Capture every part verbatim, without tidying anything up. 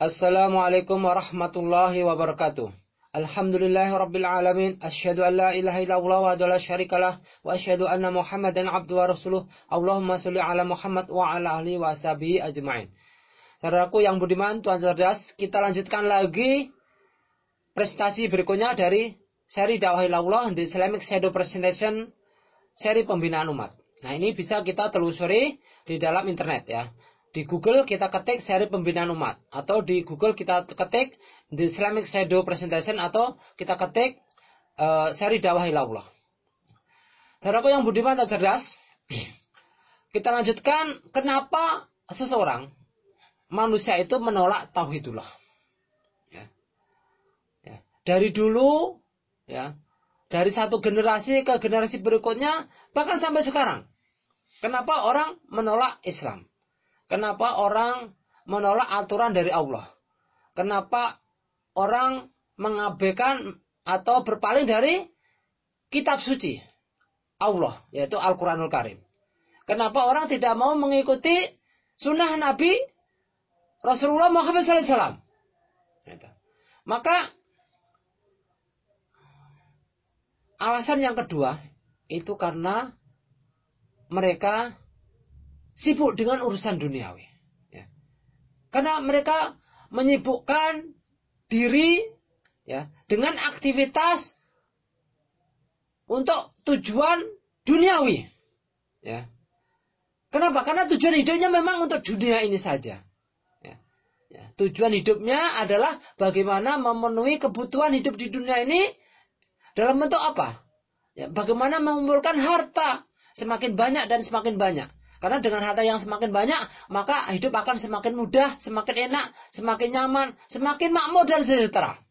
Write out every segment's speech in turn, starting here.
Assalamualaikum warahmatullahi wabarakatuh. Alhamdulillahirabbil alamin. Asyhadu an la ilaha illallah wa la syarikalah wa asyhadu anna Muhammadan abduhu wa rasuluh. Allahumma shalli ala Muhammad wa ala alihi wa sahbihi ajmain. Saudaraku yang budiman, Tuhan cerdas, kita lanjutkan lagi prestasi berikutnya dari seri dakwah ilallah The Islamic Shadow Presentation, seri pembinaan umat. Nah, ini bisa kita telusuri di dalam internet ya. Di Google kita ketik seri pembinaan umat, atau di Google kita ketik The Islamic Shadow Presentation, atau kita ketik uh, seri dakwah ilallah. Saudaraku yang budiman dan cerdas, kita lanjutkan kenapa seseorang manusia itu menolak tauhidullah. Ya. Ya. Dari dulu, ya, dari satu generasi ke generasi berikutnya, bahkan sampai sekarang, kenapa orang menolak Islam? Kenapa orang menolak aturan dari Allah? Kenapa orang mengabaikan atau berpaling dari kitab suci Allah, yaitu Al-Quranul Karim? Kenapa orang tidak mau mengikuti sunnah Nabi Rasulullah Muhammad shallallahu alaihi wasallam? Maka alasan yang kedua itu karena mereka sibuk dengan urusan duniawi. Ya. Karena mereka menyibukkan diri ya, dengan aktivitas untuk tujuan duniawi. Ya. Kenapa? Karena tujuan hidupnya memang untuk dunia ini saja. Ya. Ya. Tujuan hidupnya adalah bagaimana memenuhi kebutuhan hidup di dunia ini dalam bentuk apa? Ya. Bagaimana mengumpulkan harta semakin banyak dan semakin banyak. Karena dengan harta yang semakin banyak, maka hidup akan semakin mudah, semakin enak, semakin nyaman, semakin makmur dan sejahtera.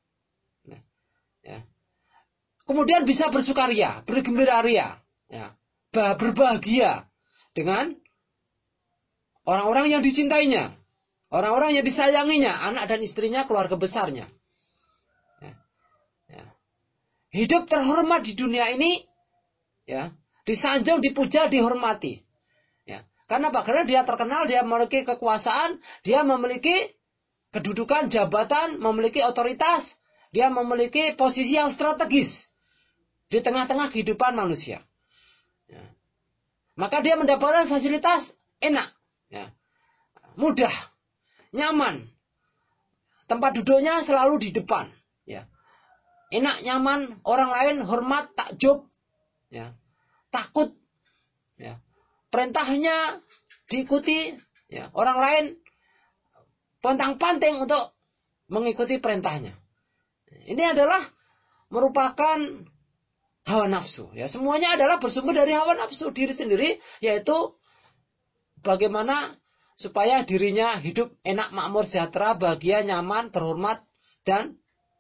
Ya. Kemudian bisa bersukaria, bergembira ria, ya. Berbahagia dengan orang-orang yang dicintainya, orang-orang yang disayanginya, anak dan istrinya, keluarga besarnya. Ya. Ya. Hidup terhormat di dunia ini, ya, disanjung, dipuja, dihormati. Ya. Karena apa? Karena dia terkenal, dia memiliki kekuasaan, dia memiliki kedudukan, jabatan, memiliki otoritas, dia memiliki posisi yang strategis di tengah-tengah kehidupan manusia. Ya. Maka dia mendapatkan fasilitas enak, ya, mudah, nyaman, tempat duduknya selalu di depan, ya. Enak, nyaman, orang lain hormat, takjub, ya, takut, ya. Perintahnya diikuti, ya. Orang lain pontang-panting untuk mengikuti perintahnya. Ini adalah merupakan hawa nafsu. Ya. Semuanya adalah bersumber dari hawa nafsu diri sendiri, yaitu bagaimana supaya dirinya hidup enak, makmur, sejahtera, bahagia, nyaman, terhormat, dan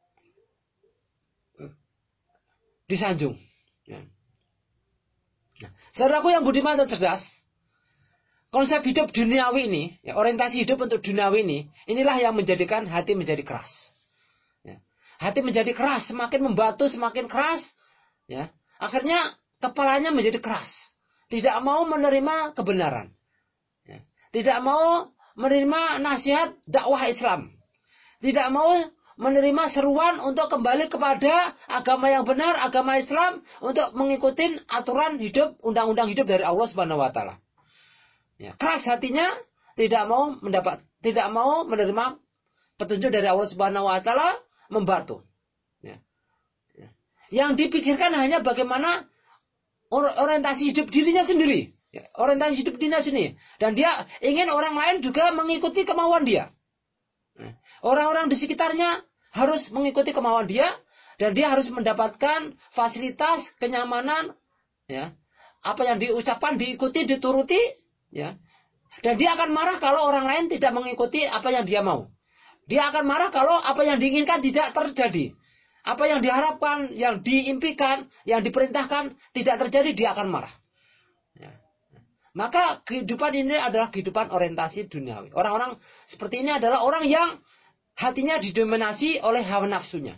disanjung. Ya. Nah, saudaraku yang budiman dan cerdas, konsep hidup duniawi ini, ya, orientasi hidup untuk duniawi ini, inilah yang menjadikan hati menjadi keras. Ya. Hati menjadi keras, semakin membatu, semakin keras, ya. Akhirnya kepalanya menjadi keras, tidak mau menerima kebenaran, ya. Tidak mau menerima nasihat dakwah Islam, tidak mau menerima seruan untuk kembali kepada agama yang benar, agama Islam, untuk mengikuti aturan hidup, undang-undang hidup dari Allah Subhanahu wa taala. Ya, keras hatinya, tidak mau mendapat, tidak mau menerima petunjuk dari Allah Subhanahu wa taala, membatu. Ya. Ya. Yang dipikirkan hanya bagaimana orientasi hidup dirinya sendiri, ya, orientasi hidup dirinya sendiri, dan dia ingin orang lain juga mengikuti kemauan dia. Orang-orang di sekitarnya harus mengikuti kemauan dia, dan dia harus mendapatkan fasilitas, kenyamanan, ya. Apa yang diucapkan diikuti, dituruti, ya. Dan dia akan marah kalau orang lain tidak mengikuti apa yang dia mau. Dia akan marah kalau apa yang diinginkan tidak terjadi. Apa yang diharapkan, yang diimpikan, yang diperintahkan tidak terjadi, dia akan marah. Ya. Maka kehidupan ini adalah kehidupan orientasi duniawi. Orang-orang seperti ini adalah orang yang hatinya didominasi oleh hawa nafsunya.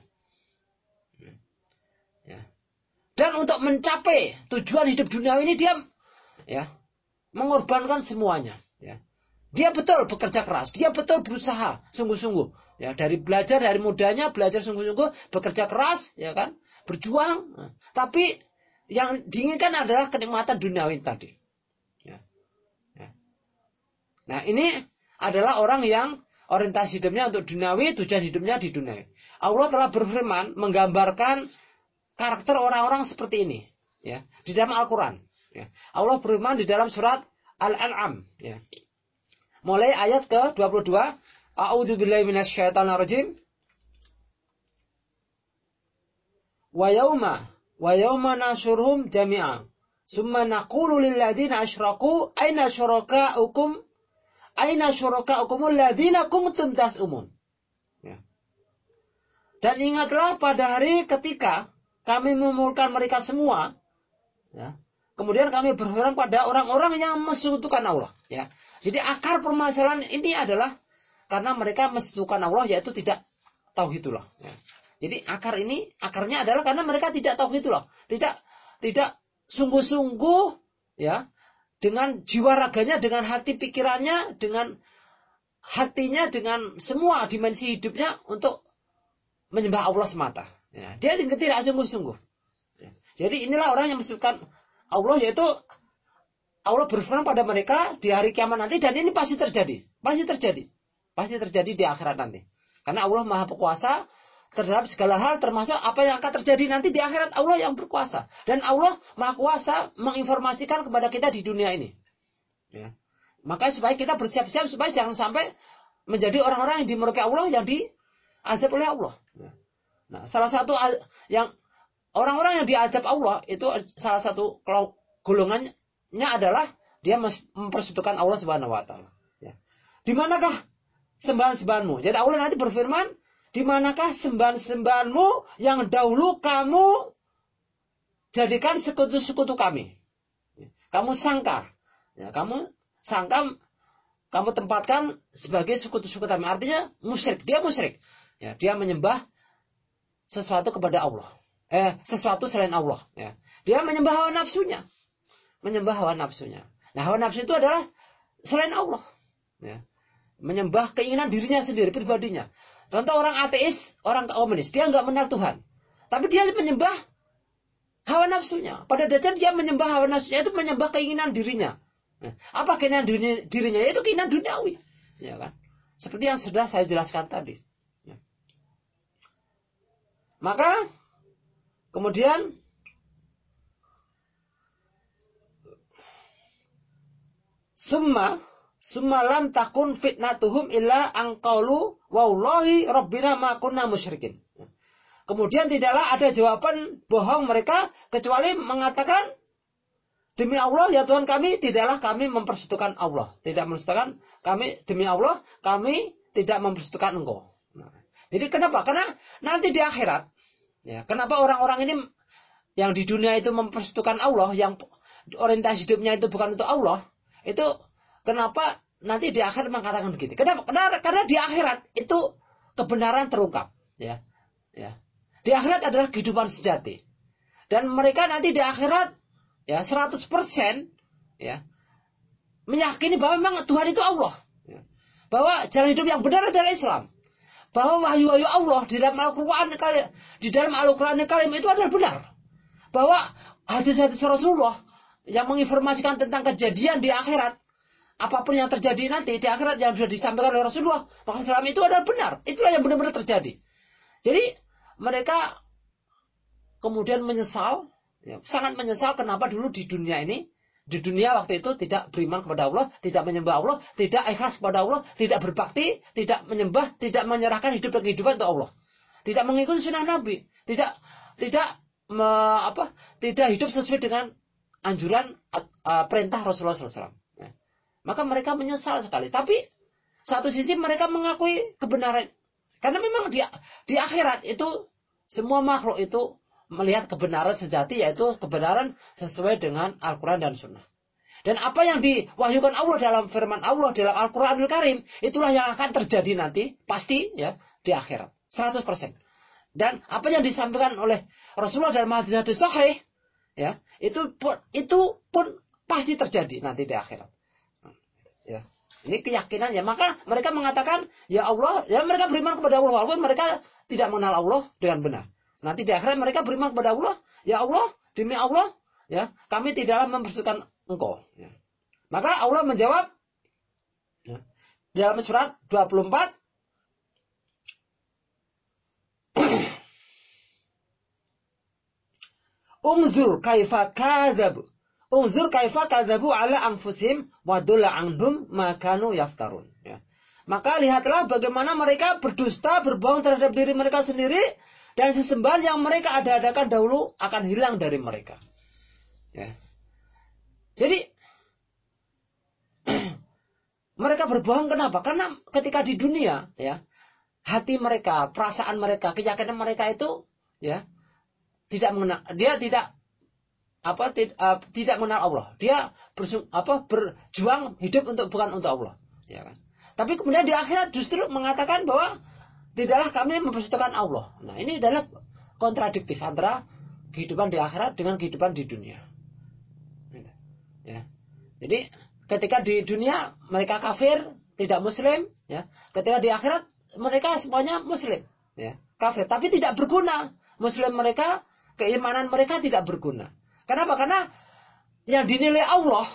Ya. Dan untuk mencapai tujuan hidup duniawi ini dia, ya, mengorbankan semuanya. Ya. Dia betul bekerja keras, dia betul berusaha sungguh-sungguh. Ya, dari belajar dari mudanya belajar sungguh-sungguh, bekerja keras, ya kan, berjuang. Nah, tapi yang diinginkan adalah kenikmatan duniawi tadi. Ya. Ya. Nah, ini adalah orang yang orientasi hidupnya untuk duniawi, tujuan hidupnya di dunia. Allah telah berfirman menggambarkan karakter orang-orang seperti ini, ya, di dalam Al-Quran. Ya. Allah berfirman di dalam surat Al-An'am, ya. Mulai ayat ke dua puluh dua. A'udzubillahi minasyaitonirrajim. Wa yauma wa yauma nasyuruhum jami'an. Summa naqulu lil ladzina asyraku aina syurakaukum aina syurakaukumul ladzina kuntum tas'umun. Ya. Dan ingatlah pada hari ketika kami mengumpulkan mereka semua, ya. Kemudian kami berfirman pada orang-orang yang mensekutukan Allah, ya. Jadi akar permasalahan ini adalah karena mereka mensekutukan Allah, yaitu tidak tauhidullah. Ya. Jadi akar ini akarnya adalah karena mereka tidak tauhidullah, tidak tidak sungguh-sungguh, ya, dengan jiwa raganya, dengan hati pikirannya, dengan hatinya, dengan semua dimensi hidupnya untuk menyembah Allah semata. Ya. Dia tidak sungguh-sungguh. Ya. Jadi inilah orang yang mensekutukan Allah, yaitu Allah berfirman pada mereka di hari kiamat nanti, dan ini pasti terjadi. Pasti terjadi. Pasti terjadi di akhirat nanti. Karena Allah Maha Berkuasa terhadap segala hal, termasuk apa yang akan terjadi nanti di akhirat. Allah yang berkuasa. Dan Allah Maha Kuasa menginformasikan kepada kita di dunia ini. Ya. Maka supaya kita bersiap-siap, supaya jangan sampai menjadi orang-orang yang dimurkai Allah, yang diazab oleh Allah. Ya. Nah, salah satu yang orang-orang yang diazab Allah, itu salah satu golongannya adalah dia mempersekutukan Allah Subhanahu wa taala. Ya. Di manakah sembahan-sembahanmu? Jadi Allah nanti berfirman, di manakah sembahan-sembahanmu yang dahulu kamu jadikan sekutu-sekutu kami? Ya. Kamu sangka, ya, kamu sangka, kamu tempatkan sebagai sekutu-sekutu kami. Artinya musyrik, dia musyrik. Ya, dia menyembah sesuatu kepada Allah. Eh, sesuatu selain Allah. Ya. Dia menyembah hawa nafsunya. Menyembah hawa nafsunya. Nah, hawa nafsu itu adalah selain Allah. Ya. Menyembah keinginan dirinya sendiri, pribadinya. Contoh orang ateis, orang komunis, dia nggak mengenal Tuhan. Tapi dia menyembah hawa nafsunya. Pada dasarnya dia menyembah hawa nafsunya, itu menyembah keinginan dirinya. Ya. Apa keinginan dirinya? Itu keinginan duniawi. Ya kan? Seperti yang sudah saya jelaskan tadi. Ya. Maka kemudian Summa Summa lam takun fitnatuhum illa angqalu wallahi rabbina ma kunna musyrikin. Kemudian tidaklah ada jawaban bohong mereka kecuali mengatakan, demi Allah ya Tuhan kami, tidaklah kami mempersekutukan Allah. Tidak mempersekutukan kami, demi Allah kami tidak mempersekutukan engkau. Nah, jadi kenapa? Karena nanti di akhirat, ya, kenapa orang-orang ini yang di dunia itu mempersekutukan Allah, yang orientasi hidupnya itu bukan untuk Allah, itu kenapa nanti di akhirat mengatakan begitu? Kenapa? Karena, karena di akhirat itu kebenaran terungkap, ya, ya. Di akhirat adalah kehidupan sejati, dan mereka nanti di akhirat, ya, seratus persen, ya, meyakini bahwa memang Tuhan itu Allah, ya. Bahwa jalan hidup yang benar adalah Islam, bahwa wahyu-wahyu Allah di dalam Al-Quran, di dalam Al-Quran Karim itu adalah benar, bahwa hadis-hadis Rasulullah yang menginformasikan tentang kejadian di akhirat, apapun yang terjadi nanti di akhirat yang sudah disampaikan oleh Rasulullah, maka selama itu adalah benar. Itulah yang benar-benar terjadi. Jadi mereka kemudian menyesal, ya, sangat menyesal kenapa dulu di dunia ini, di dunia waktu itu tidak beriman kepada Allah, tidak menyembah Allah, tidak ikhlas kepada Allah, tidak berbakti, tidak menyembah, tidak menyerahkan hidup dan kehidupan untuk Allah, tidak mengikuti sunnah Nabi, tidak tidak me, apa, tidak hidup sesuai dengan anjuran uh, perintah Rasulullah shallallahu alaihi wasallam. Ya. Maka mereka menyesal sekali. Tapi satu sisi mereka mengakui kebenaran, karena memang di di akhirat itu semua makhluk itu melihat kebenaran sejati, yaitu kebenaran sesuai dengan Al-Quran dan Sunnah. Dan apa yang diwahyukan Allah dalam firman Allah dalam Al-Quranul Karim, itulah yang akan terjadi nanti, pasti, ya, di akhirat, seratus persen. Dan apa yang disampaikan oleh Rasulullah dalam hadis-hadis sahih, ya, itu pun, itu pun pasti terjadi nanti di akhirat. Ya. Ini keyakinan ya. Maka mereka mengatakan, ya Allah, ya mereka beriman kepada Allah. Walaupun mereka tidak mengenal Allah dengan benar. Nanti di akhirat mereka beriman kepada Allah. Ya Allah, demi Allah, ya kami tidaklah mempersukan engkau. Ya. Maka Allah menjawab, ya, dalam surat dua puluh empat, Unzur kaifa kadzabu. Unzur kaifa kadzabu ala anfusihim wa dalla anhum ma kanu yaftarun. Ya. Maka lihatlah bagaimana mereka berdusta, berbohong terhadap diri mereka sendiri, dan sesembahan yang mereka ada-adakan dahulu akan hilang dari mereka. Ya. Jadi mereka berbohong kenapa? Karena ketika di dunia, ya, hati mereka, perasaan mereka, keyakinan mereka itu, ya, tidak mengenal, dia tidak apa tidak, uh, tidak mengenal Allah. Dia bersu, apa berjuang hidup untuk bukan untuk Allah, ya kan? Tapi kemudian di akhirat justru mengatakan bahwa tidaklah kami mempersekutukan Allah. Nah, ini adalah kontradiktif antara kehidupan di akhirat dengan kehidupan di dunia. Ya. Jadi ketika di dunia mereka kafir, tidak muslim, ya. Ketika di akhirat mereka semuanya muslim, ya, kafir, tapi tidak berguna. Muslim mereka, keimanan mereka tidak berguna. Kenapa? Karena yang dinilai Allah,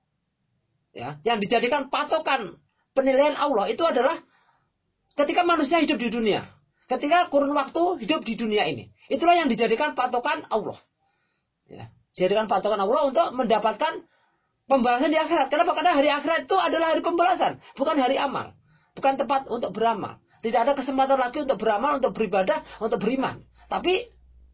ya, yang dijadikan patokan penilaian Allah itu adalah ketika manusia hidup di dunia, ketika kurun waktu hidup di dunia ini, itulah yang dijadikan patokan Allah. Ya, dijadikan patokan Allah untuk mendapatkan pembalasan di akhirat. Kenapa? Karena hari akhirat itu adalah hari pembalasan, bukan hari amal, bukan tempat untuk beramal. Tidak ada kesempatan lagi untuk beramal, untuk beribadah, untuk beriman. Tapi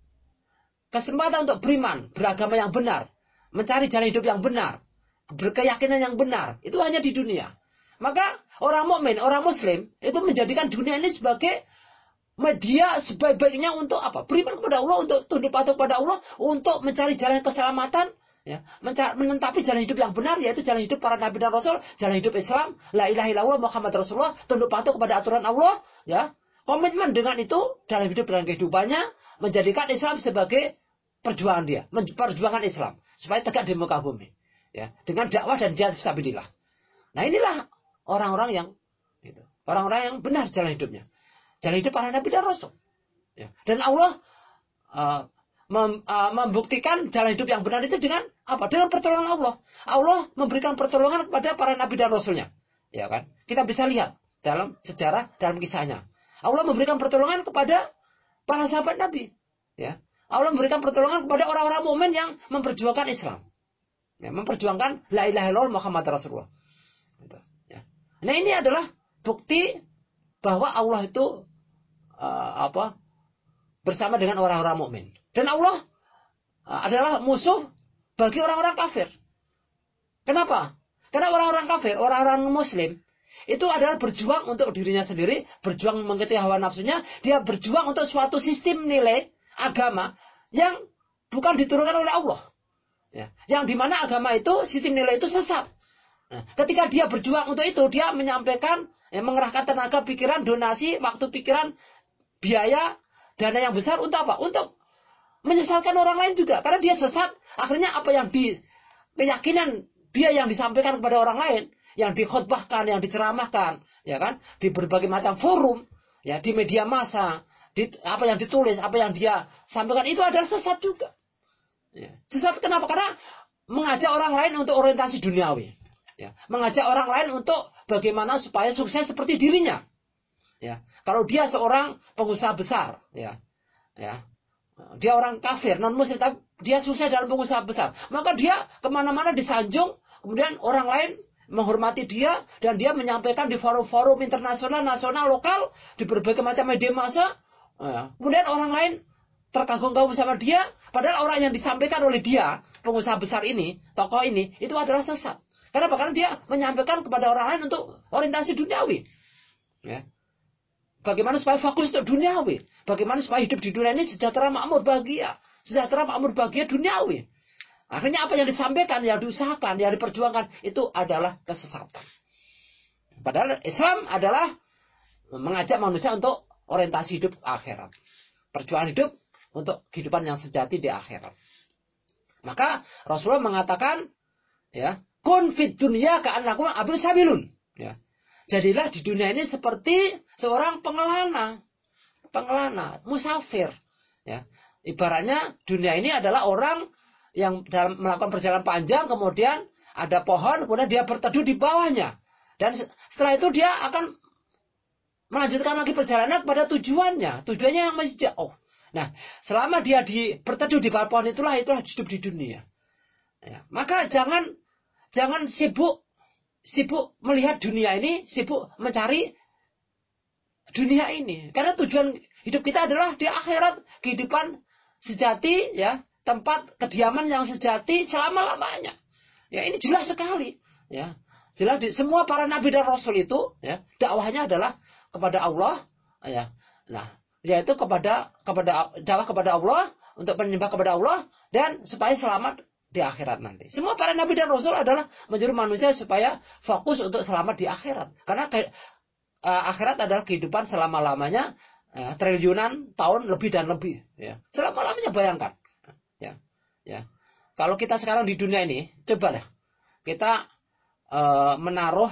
kesempatan untuk beriman, beragama yang benar, mencari jalan hidup yang benar, berkeyakinan yang benar, itu hanya di dunia. Maka orang mukmin, orang muslim itu menjadikan dunia ini sebagai media sebaik-baiknya untuk apa? Beriman kepada Allah, untuk tunduk patuh kepada Allah, untuk mencari jalan keselamatan, ya, mencari, menentapi jalan hidup yang benar, yaitu jalan hidup para nabi dan rasul, jalan hidup Islam, la ilaha illallah Muhammad Rasulullah, tunduk patuh kepada aturan Allah, ya. Komitmen dengan itu dalam hidup dan kehidupannya, menjadikan Islam sebagai perjuangan dia, perjuangan Islam supaya tegak di muka bumi, ya, dengan dakwah dan jihad fisabilillah. Nah, inilah orang-orang yang gitu, orang-orang yang benar jalan hidupnya, jalan hidup para nabi dan rasul, ya. Dan Allah uh, mem, uh, membuktikan jalan hidup yang benar itu dengan apa? Dengan pertolongan Allah. Allah memberikan pertolongan kepada para nabi dan rasulnya, ya kan? Kita bisa lihat dalam sejarah, dalam kisahnya. Allah memberikan pertolongan kepada para sahabat Nabi, ya. Allah memberikan pertolongan kepada orang-orang mukmin yang memperjuangkan Islam, ya, memperjuangkan la ilaha illallah Muhammad Rasulullah. Gitu, ya. Nah, ini adalah bukti bahwa Allah itu uh, apa bersama dengan orang-orang mukmin, dan Allah uh, adalah musuh bagi orang-orang kafir. Kenapa? Karena orang-orang kafir, orang-orang Muslim itu adalah berjuang untuk dirinya sendiri, berjuang mengikuti hawa nafsunya, dia berjuang untuk suatu sistem nilai agama yang bukan diturunkan oleh Allah, ya. Yang dimana agama itu, sistem nilai itu sesat. Nah, ketika dia berjuang untuk itu, dia menyampaikan, ya, mengerahkan tenaga, pikiran, donasi, waktu, pikiran, biaya, dana yang besar untuk apa? Untuk menyesatkan orang lain juga. Karena dia sesat, akhirnya apa yang di keyakinan dia yang disampaikan kepada orang lain, yang dikhotbahkan, yang diceramahkan, ya kan, di berbagai macam forum, ya, di media massa, di, apa yang ditulis, apa yang dia sampaikan itu adalah sesat juga. Ya. Sesat kenapa? Karena mengajak orang lain untuk orientasi duniawi, ya. Mengajak orang lain untuk bagaimana supaya sukses seperti dirinya. Ya. Kalau dia seorang pengusaha besar, ya, ya, dia orang kafir, non muslim, tapi dia sukses dalam pengusaha besar, maka dia kemana-mana disanjung, kemudian orang lain menghormati dia, dan dia menyampaikan di forum-forum internasional, nasional, lokal, di berbagai macam media massa. Ya. Kemudian orang lain terkagum-kagum sama dia, padahal orang yang disampaikan oleh dia, pengusaha besar ini, tokoh ini, itu adalah sesat. Kenapa? Karena dia menyampaikan kepada orang lain untuk orientasi duniawi, ya. Bagaimana supaya fokus untuk duniawi, bagaimana supaya hidup di dunia ini sejahtera, makmur, bahagia, sejahtera, makmur, bahagia duniawi. Akhirnya apa yang disampaikan, yang diusahakan, yang diperjuangkan itu adalah kesesatan. Padahal Islam adalah mengajak manusia untuk orientasi hidup akhirat, perjuangan hidup untuk kehidupan yang sejati di akhirat. Maka Rasulullah mengatakan, ya, kun fid dunya ka'annakum abir sabilun. Ya. Jadilah di dunia ini seperti seorang pengelana, pengelana, musafir. Ya. Ibaratnya dunia ini adalah orang yang dalam melakukan perjalanan panjang, kemudian ada pohon, kemudian dia berteduh di bawahnya. Dan setelah itu dia akan melanjutkan lagi perjalanan pada tujuannya. Tujuannya yang masih jauh. Nah, selama dia di, berteduh di bawah pohon itulah, itulah hidup di dunia. Ya. Maka jangan jangan sibuk sibuk melihat dunia ini, sibuk mencari dunia ini. Karena tujuan hidup kita adalah di akhirat, kehidupan sejati, ya, tempat kediaman yang sejati selama-lamanya. Ya, ini jelas sekali, ya. Jelas di semua para nabi dan rasul itu, ya, dakwahnya adalah kepada Allah, ya. Nah, yaitu kepada kepada dakwah kepada Allah, untuk menyembah kepada Allah dan supaya selamat di akhirat nanti. Semua para nabi dan rasul adalah menyuruh manusia supaya fokus untuk selamat di akhirat. Karena ke, uh, akhirat adalah kehidupan selama-lamanya, uh, triliunan tahun lebih dan lebih, ya. Selama-lamanya, bayangkan. Ya. Ya. Kalau kita sekarang di dunia ini, cobalah kita uh, menaruh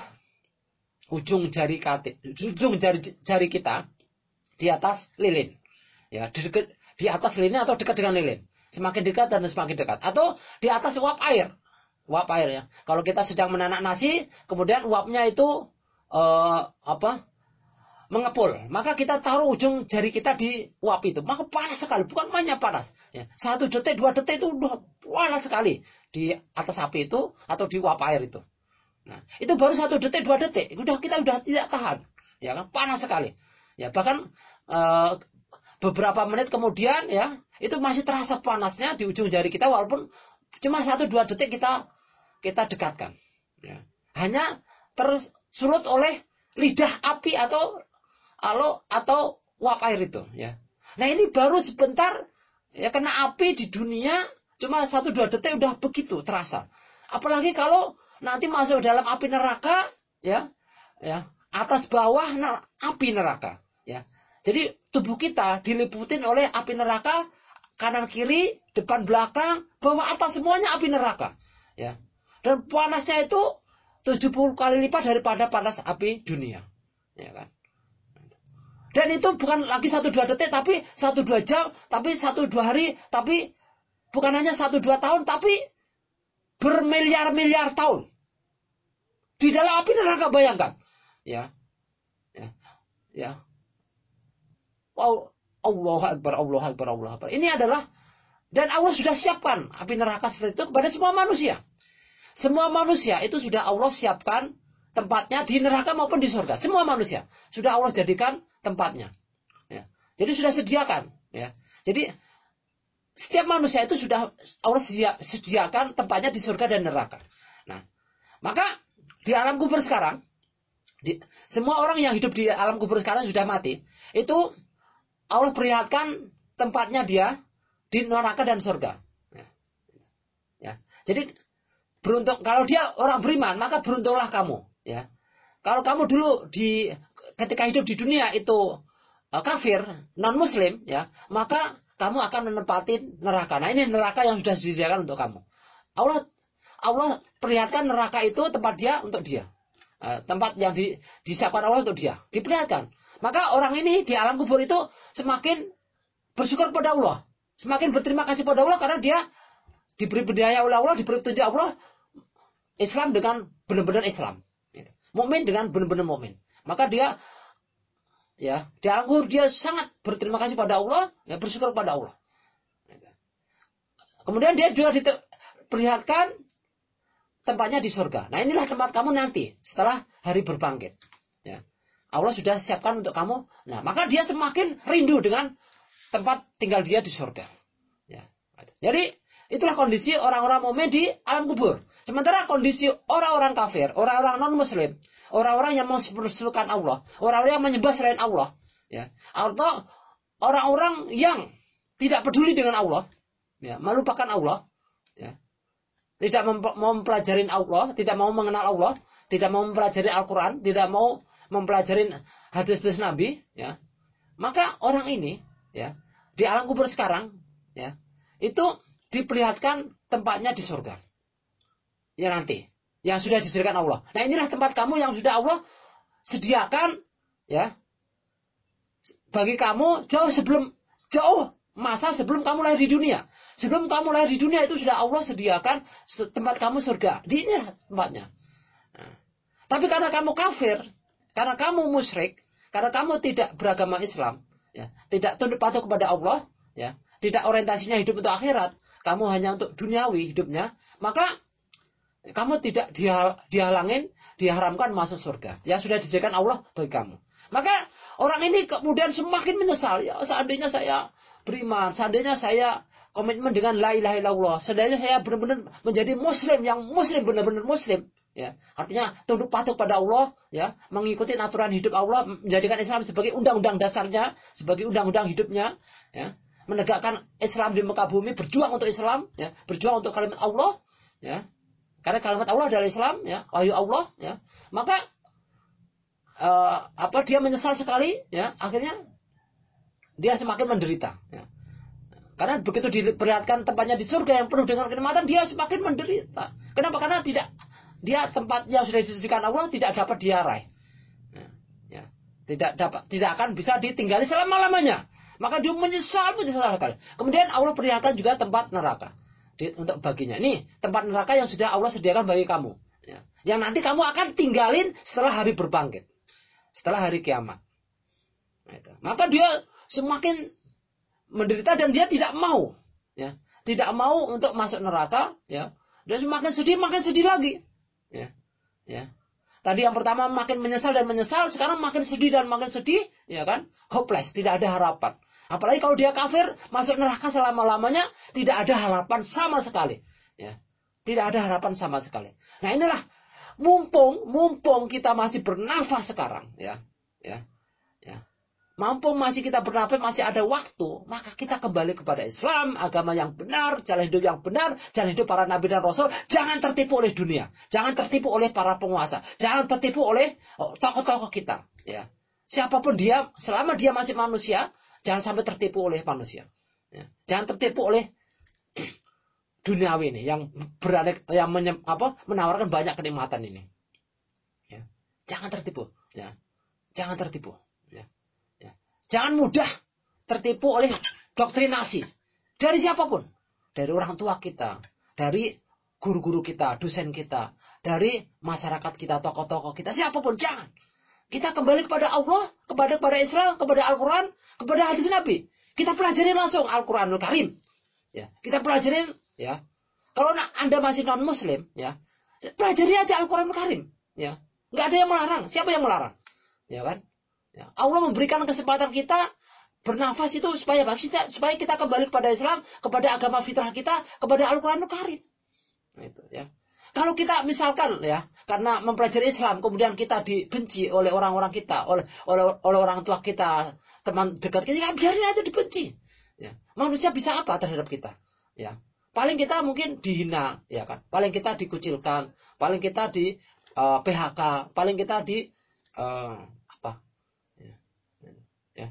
ujung jari kati, ujung jari jari kita di atas lilin, ya, di, dekat, di atas lilin atau dekat dengan lilin, semakin dekat dan semakin dekat, atau di atas uap air, uap air, ya. Kalau kita sedang menanak nasi, kemudian uapnya itu uh, apa mengepul, maka kita taruh ujung jari kita di uap itu, maka panas sekali, bukan mainnya panas, ya. Satu detik, dua detik itu udah panas sekali di atas api itu atau di uap air itu. Nah, itu baru satu detik, dua detik, udah kita udah tidak tahan, ya kan, panas sekali. Ya, bahkan uh, beberapa menit kemudian, ya, itu masih terasa panasnya di ujung jari kita, walaupun cuma satu dua detik kita kita dekatkan. Ya. Hanya tersulut oleh lidah api atau atau atau uap air itu. Ya. Nah, ini baru sebentar, ya, kena api di dunia, cuma satu dua detik udah begitu terasa. Apalagi kalau nanti masuk dalam api neraka, ya, ya. Atas bawah nah, api neraka, ya. Jadi tubuh kita diliputin oleh api neraka, kanan kiri, depan belakang, bawah atas semuanya api neraka, ya. Dan panasnya itu tujuh puluh kali lipat daripada panas api dunia, ya kan. Dan itu bukan lagi satu dua detik, tapi satu dua jam, tapi satu dua hari, tapi bukan hanya satu dua tahun, tapi bermiliar-miliar tahun di dalam api neraka, bayangkan. Ya, ya, ya. Wow, Allahu Akbar, Allahu Akbar, Allahu Akbar. Ini adalah, dan Allah sudah siapkan api neraka seperti itu kepada semua manusia. Semua manusia itu sudah Allah siapkan tempatnya di neraka maupun di surga. Semua manusia sudah Allah jadikan tempatnya. Ya. Jadi sudah sediakan. Ya. Jadi setiap manusia itu sudah Allah sediakan tempatnya di surga dan neraka. Nah, maka di alam kubur sekarang, Di, semua orang yang hidup di alam kubur sekarang sudah mati. Itu Allah perlihatkan tempatnya dia di neraka dan surga. Ya. Ya. Jadi beruntung kalau dia orang beriman, maka beruntunglah kamu. Ya. Kalau kamu dulu di ketika hidup di dunia itu uh, kafir, non Muslim, ya, maka kamu akan menempati neraka. Nah, ini neraka yang sudah disediakan untuk kamu. Allah Allah perlihatkan neraka itu tempat dia untuk dia. Tempat yang di, disiapkan Allah untuk dia, diperlihatkan. Maka orang ini di alam kubur itu semakin bersyukur pada Allah, semakin berterima kasih pada Allah karena dia diberi berdaya oleh Allah, diberi petunjuk Allah, Islam dengan benar-benar Islam, mukmin dengan benar-benar mukmin. Maka dia, ya, di alam kubur dia sangat berterima kasih pada Allah, ya, bersyukur pada Allah. Kemudian dia juga diperlihatkan tempatnya di surga. Nah, inilah tempat kamu nanti setelah hari berbangkit. Ya. Allah sudah siapkan untuk kamu. Nah, maka dia semakin rindu dengan tempat tinggal dia di surga. Ya. Jadi itulah kondisi orang-orang mukmin di alam kubur. Sementara kondisi orang-orang kafir, orang-orang non Muslim, orang-orang yang mempersekutukan Allah, orang-orang yang menyembah selain Allah, ya, atau orang-orang yang tidak peduli dengan Allah, ya, melupakan Allah, ya. Tidak mau mempelajari Allah, tidak mau mengenal Allah, tidak mau mempelajari Al-Quran, tidak mau mempelajari hadis-hadis Nabi, ya. Maka orang ini, ya, di alam kubur sekarang, ya, itu diperlihatkan tempatnya di surga. Ya nanti. yang sudah disediakan Allah. Nah, inilah tempat kamu yang sudah Allah sediakan ya bagi kamu jauh sebelum jauh masa sebelum kamu lahir di dunia. Sebelum kamu lahir di dunia itu sudah Allah sediakan tempat kamu surga. Di inilah tempatnya. Nah, tapi karena kamu kafir, karena kamu musyrik, karena kamu tidak beragama Islam, ya, tidak tunduk patuh kepada Allah, ya, tidak orientasinya hidup untuk akhirat, kamu hanya untuk duniawi hidupnya, maka kamu tidak dihal, dihalangin, diharamkan masuk surga. Ya sudah disediakan Allah bagi kamu. Maka orang ini kemudian semakin menyesal. Ya seandainya saya beriman, seandainya saya komitmen dengan la ilaha illallah, seandainya saya benar-benar menjadi muslim yang muslim, benar-benar muslim. Ya, artinya tunduk patuh pada Allah, ya, mengikuti aturan hidup Allah, menjadikan Islam sebagai undang-undang dasarnya, sebagai undang-undang hidupnya, ya, menegakkan Islam di muka bumi, berjuang untuk Islam, ya, berjuang untuk kalimat Allah, ya. Karena kalimat Allah adalah Islam, ya, wahyu Allah, ya. Maka uh, apa dia menyesal sekali, ya. Akhirnya dia semakin menderita, ya. Karena begitu diperlihatkan tempatnya di surga yang penuh dengan kenikmatan, dia semakin menderita. Kenapa? Karena tidak dia tempat yang sudah disediakan Allah tidak dapat dia raih, ya. Ya. Tidak dapat, tidak akan bisa ditinggali selama-lamanya. Maka dia menyesal, menyesal sekali. Kemudian Allah perlihatkan juga tempat neraka. Untuk baginya. Ini tempat neraka yang sudah Allah sediakan bagi kamu. Ya. Yang nanti kamu akan tinggalin setelah hari berbangkit. Setelah hari kiamat. Nah, itu. Maka dia semakin menderita dan dia tidak mau. Ya. Tidak mau untuk masuk neraka. Ya. Dan semakin sedih, makin sedih lagi. Ya. Ya. Tadi yang pertama makin menyesal dan menyesal. Sekarang makin sedih dan makin sedih. Ya kan? Hopeless. Tidak ada harapan. Apalagi kalau dia kafir, masuk neraka selama-lamanya, tidak ada harapan sama sekali. Ya. Tidak ada harapan sama sekali. Nah inilah, mumpung, mumpung kita masih bernafas sekarang. Ya. Ya. Ya. Mumpung masih kita bernafas, masih ada waktu, maka kita kembali kepada Islam, agama yang benar, jalan hidup yang benar, jalan hidup para nabi dan rasul. Jangan tertipu oleh dunia. Jangan tertipu oleh para penguasa. Jangan tertipu oleh oh, tokoh-tokoh kita. Ya. Siapapun dia, selama dia masih manusia, jangan sampai tertipu oleh manusia. Ya. Jangan tertipu oleh duniawi ini yang berani, yang menye, apa, menawarkan banyak kenikmatan ini. Ya. Jangan tertipu. Ya. Jangan tertipu. Ya. Ya. Jangan mudah tertipu oleh doktrinasi dari siapapun, dari orang tua kita, dari guru-guru kita, dosen kita, dari masyarakat kita, tokoh-tokoh kita, siapapun jangan. Kita kembali kepada Allah, kepada kepada Islam, kepada Al-Quran, kepada hadis Nabi. Kita pelajari langsung Al-Quranul Karim. Ya, kita pelajarin, ya. Kalau Anda masih non Muslim, ya, pelajari aja Al-Quranul Karim. Ya, nggak ada yang melarang. Siapa yang melarang? Ya kan? Ya. Allah memberikan kesempatan kita bernafas itu supaya kita, supaya kita kembali kepada Islam, kepada agama fitrah kita, kepada Al-Quranul Karim. Nah, itu, ya. Kalau kita misalkan ya, karena mempelajari Islam kemudian kita dibenci oleh orang-orang kita, oleh oleh oleh orang tua kita, teman dekat kita, ya biarin aja dibenci. Ya. Manusia bisa apa terhadap kita? Ya. Paling kita mungkin dihina, ya kan? Paling kita dikucilkan, paling kita di uh, P H K, paling kita di uh, apa? Ya. Ya.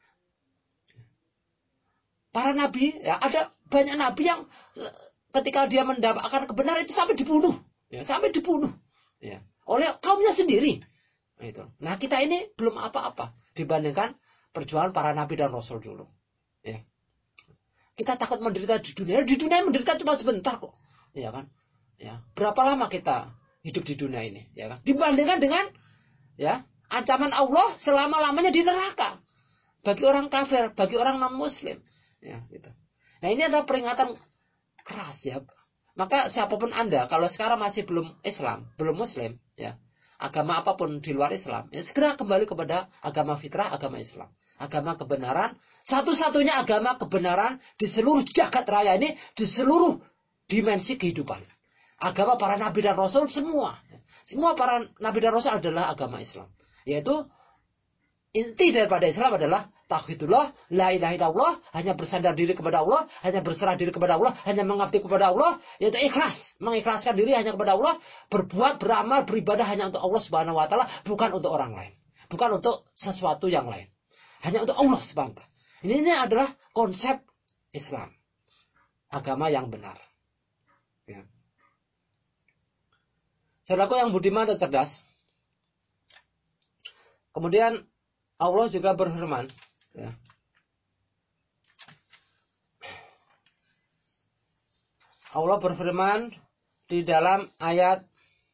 Para nabi, ya ada banyak nabi yang ketika dia mendapatkan kebenaran itu sampai dibunuh, ya, sampai dibunuh, ya, oleh kaumnya sendiri. Nah, itu. Nah kita ini belum apa-apa dibandingkan perjuangan para nabi dan rasul dulu. Ya. Kita takut menderita di dunia, di dunia menderita cuma sebentar kok, ya kan? Ya. Berapa lama kita hidup di dunia ini, ya kan? Dibandingkan dengan, ya, ancaman Allah selama lamanya di neraka bagi orang kafir, bagi orang non Muslim, ya, gitu. Nah ini adalah peringatan keras ya. Maka siapapun Anda kalau sekarang masih belum Islam, belum Muslim, ya, agama apapun di luar Islam, ya segera kembali kepada agama fitrah, agama Islam, agama kebenaran, satu-satunya agama kebenaran di seluruh jagat raya ini, di seluruh dimensi kehidupan. Agama para nabi dan rasul semua, semua para nabi dan rasul adalah agama Islam, yaitu inti daripada Islam adalah tauhidullah, la ilaha illallah, hanya bersandar diri kepada Allah, hanya berserah diri kepada Allah, hanya mengabdi kepada Allah, yaitu ikhlas, mengikhlaskan diri hanya kepada Allah, berbuat, beramal, beribadah hanya untuk Allah Subhanahu wa taala, bukan untuk orang lain, bukan untuk sesuatu yang lain. Hanya untuk Allah Subhanahu wa taala. Ini, ini adalah konsep Islam, agama yang benar. Ya. Saudaraku yang budiman dan cerdas. Kemudian Allah juga berfirman, ya. Allah berfirman di dalam ayat